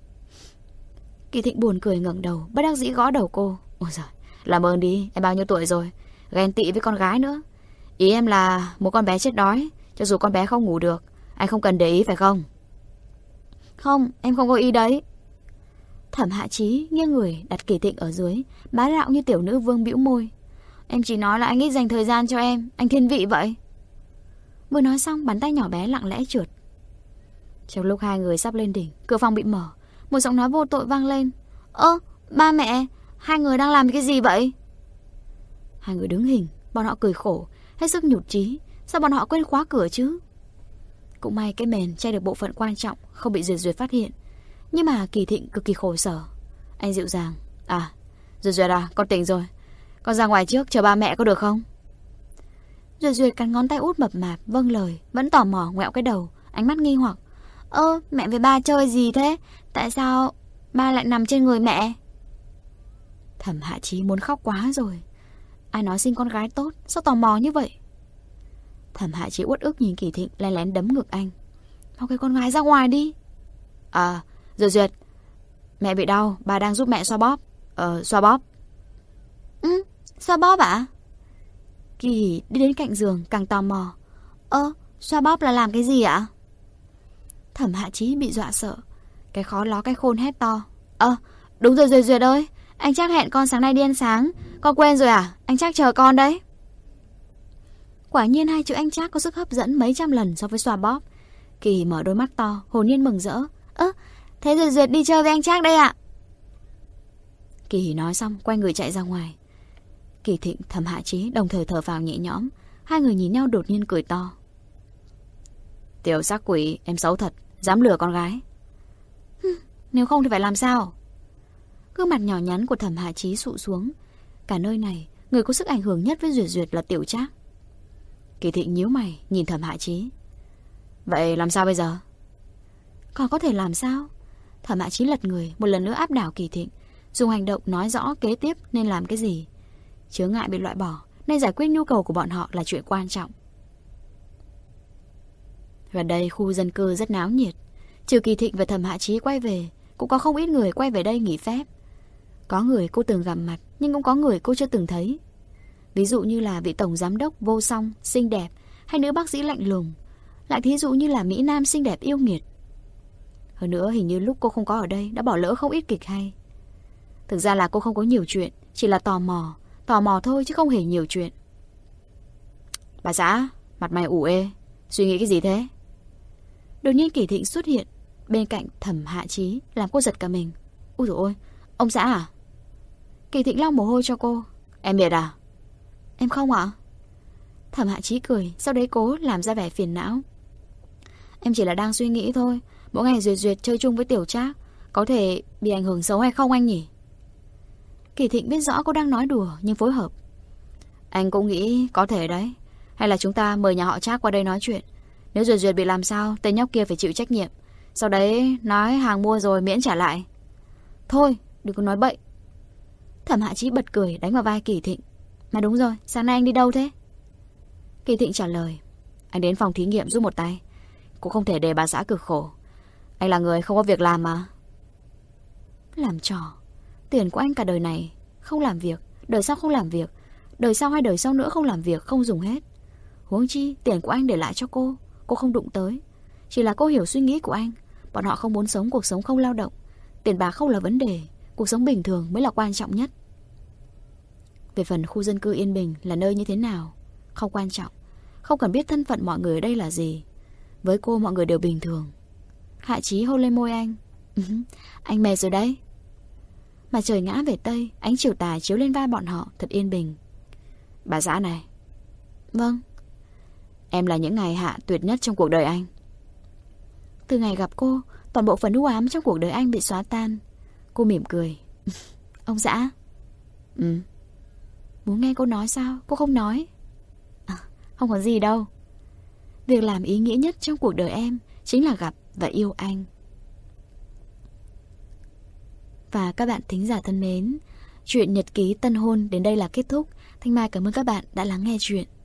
Kỳ Thịnh buồn cười ngẩng đầu, bất đắc dĩ gõ đầu cô. Ôi giời, làm ơn đi, em bao nhiêu tuổi rồi, ghen tị với con gái nữa. Ý em là một con bé chết đói, cho dù con bé không ngủ được, anh không cần để ý phải không? Không, em không có ý đấy. Thẩm Hạ Chí nghiêng người đặt Kỳ Thịnh ở dưới, bá đạo như tiểu nữ vương bĩu môi. Em chỉ nói là anh ít dành thời gian cho em, anh thiên vị vậy. Vừa nói xong, bàn tay nhỏ bé lặng lẽ trượt. Trong lúc hai người sắp lên đỉnh, cửa phòng bị mở, một giọng nói vô tội vang lên. Ơ, ba mẹ, hai người đang làm cái gì vậy? Hai người đứng hình, bọn họ cười khổ, hết sức nhụt chí. Sao bọn họ quên khóa cửa chứ? Cũng may cái mền che được bộ phận quan trọng, không bị Duyệt Duyệt phát hiện. Nhưng mà Kỳ Thịnh cực kỳ khổ sở. Anh dịu dàng. À, Duyệt Duyệt à, con tỉnh rồi. Con ra ngoài trước chờ ba mẹ có được không? Duyệt Duyệt cắn ngón tay út mập mạp, vâng lời, vẫn tò mò ngoẹo cái đầu, ánh mắt nghi hoặc. Mẹ với ba chơi gì thế? Tại sao ba lại nằm trên người mẹ? Thẩm Hạ Chí muốn khóc quá rồi. Ai nói sinh con gái tốt, sao tò mò như vậy? Thẩm Hạ Chí uất ức nhìn Kỳ Thịnh lén lén đấm ngực anh. Mau cái con gái ra ngoài đi. À, Duyệt Duyệt, mẹ bị đau, bà đang giúp mẹ xoa bóp. Xoa bóp. Xoa bóp ạ? Kỳ Hỉ đi đến cạnh giường càng tò mò. Xoa bóp là làm cái gì ạ? Thẩm Hạ Chí bị dọa sợ, cái khó ló cái khôn hét to. Đúng rồi Duyệt Duyệt ơi, anh Trác hẹn con sáng nay đi ăn sáng. Con quên rồi à? Anh Trác chờ con đấy. Quả nhiên hai chữ anh Trác có sức hấp dẫn mấy trăm lần so với xoa bóp. Kỳ Hỉ mở đôi mắt to, hồn nhiên mừng rỡ. Thế Duyệt Duyệt đi chơi với anh Trác đây ạ. Kỳ Hỉ nói xong quay người chạy ra ngoài. Kỳ Thịnh, Thẩm Hạ Chí đồng thời thở phào nhẹ nhõm. Hai người nhìn nhau đột nhiên cười to. Tiểu sắc quỷ, em xấu thật, dám lừa con gái. Nếu không thì phải làm sao? Gương mặt nhỏ nhắn của Thẩm Hạ Chí sụ xuống. Cả nơi này, người có sức ảnh hưởng nhất với Duyệt Duyệt là Tiểu Trác. Kỳ Thịnh nhíu mày nhìn Thẩm Hạ Chí. Vậy làm sao bây giờ? Còn có thể làm sao? Thẩm Hạ Chí lật người, một lần nữa áp đảo Kỳ Thịnh, dùng hành động nói rõ kế tiếp nên làm cái gì. Chướng ngại bị loại bỏ, nên giải quyết nhu cầu của bọn họ là chuyện quan trọng. Gần đây khu dân cư rất náo nhiệt. Trừ Kỳ Thịnh và Thẩm Hạ Chí quay về, cũng có không ít người quay về đây nghỉ phép. Có người cô từng gặp mặt, nhưng cũng có người cô chưa từng thấy. Ví dụ như là vị tổng giám đốc vô song, xinh đẹp, hay nữ bác sĩ lạnh lùng. Lại thí dụ như là mỹ nam xinh đẹp yêu nghiệt. Hơn nữa hình như lúc cô không có ở đây đã bỏ lỡ không ít kịch hay. Thực ra là cô không có nhiều chuyện, chỉ là tò mò thôi chứ không hề nhiều chuyện. Bà xã, mặt mày ủ ê, suy nghĩ cái gì thế? Đột nhiên Kỳ Thịnh xuất hiện bên cạnh Thẩm Hạ Chí, làm cô giật cả mình. Ôi dồi ôi, ông xã à? Kỳ Thịnh lau mồ hôi cho cô. Em mệt à? Em không ạ. Thẩm Hạ Chí cười, sau đấy cố làm ra vẻ phiền não. Em chỉ là đang suy nghĩ thôi, mỗi ngày Duyệt Duyệt chơi chung với Tiểu Trác có thể bị ảnh hưởng xấu hay không anh nhỉ? Kỳ Thịnh biết rõ cô đang nói đùa nhưng phối hợp. Anh cũng nghĩ có thể đấy. Hay là chúng ta mời nhà họ Trác qua đây nói chuyện. Nếu Duyệt Duyệt bị làm sao, tên nhóc kia phải chịu trách nhiệm. Sau đấy nói hàng mua rồi miễn trả lại. Thôi, đừng có nói bậy. Thẩm Hạ Chí bật cười đánh vào vai Kỳ Thịnh. Mà đúng rồi, sáng nay anh đi đâu thế? Kỳ Thịnh trả lời. Anh đến phòng thí nghiệm giúp một tay. Cũng không thể để bà xã cực khổ. Anh là người không có việc làm mà. Làm trò. Tiền của anh cả đời này không làm việc, đời sau không làm việc, đời sau hay đời sau nữa không làm việc, không dùng hết. Huống chi tiền của anh để lại cho cô không đụng tới. Chỉ là cô hiểu suy nghĩ của anh. Bọn họ không muốn sống cuộc sống không lao động. Tiền bạc không là vấn đề, cuộc sống bình thường mới là quan trọng nhất. Về phần khu dân cư yên bình là nơi như thế nào, không quan trọng. Không cần biết thân phận mọi người ở đây là gì. Với cô mọi người đều bình thường. Hạ Chí hôn lên môi anh. Anh mệt rồi đấy. Mà trời ngã về Tây, ánh chiều tà chiếu lên vai bọn họ thật yên bình. Bà xã này. Vâng. Em là những ngày hạ tuyệt nhất trong cuộc đời anh. Từ ngày gặp cô, toàn bộ phần u ám trong cuộc đời anh bị xóa tan. Cô mỉm cười. Ông xã. Muốn nghe cô nói sao? Cô không nói. Không có gì đâu. Việc làm ý nghĩa nhất trong cuộc đời em chính là gặp và yêu anh. Và các bạn thính giả thân mến, chuyện nhật ký tân hôn đến đây là kết thúc. Thanh Mai cảm ơn các bạn đã lắng nghe chuyện.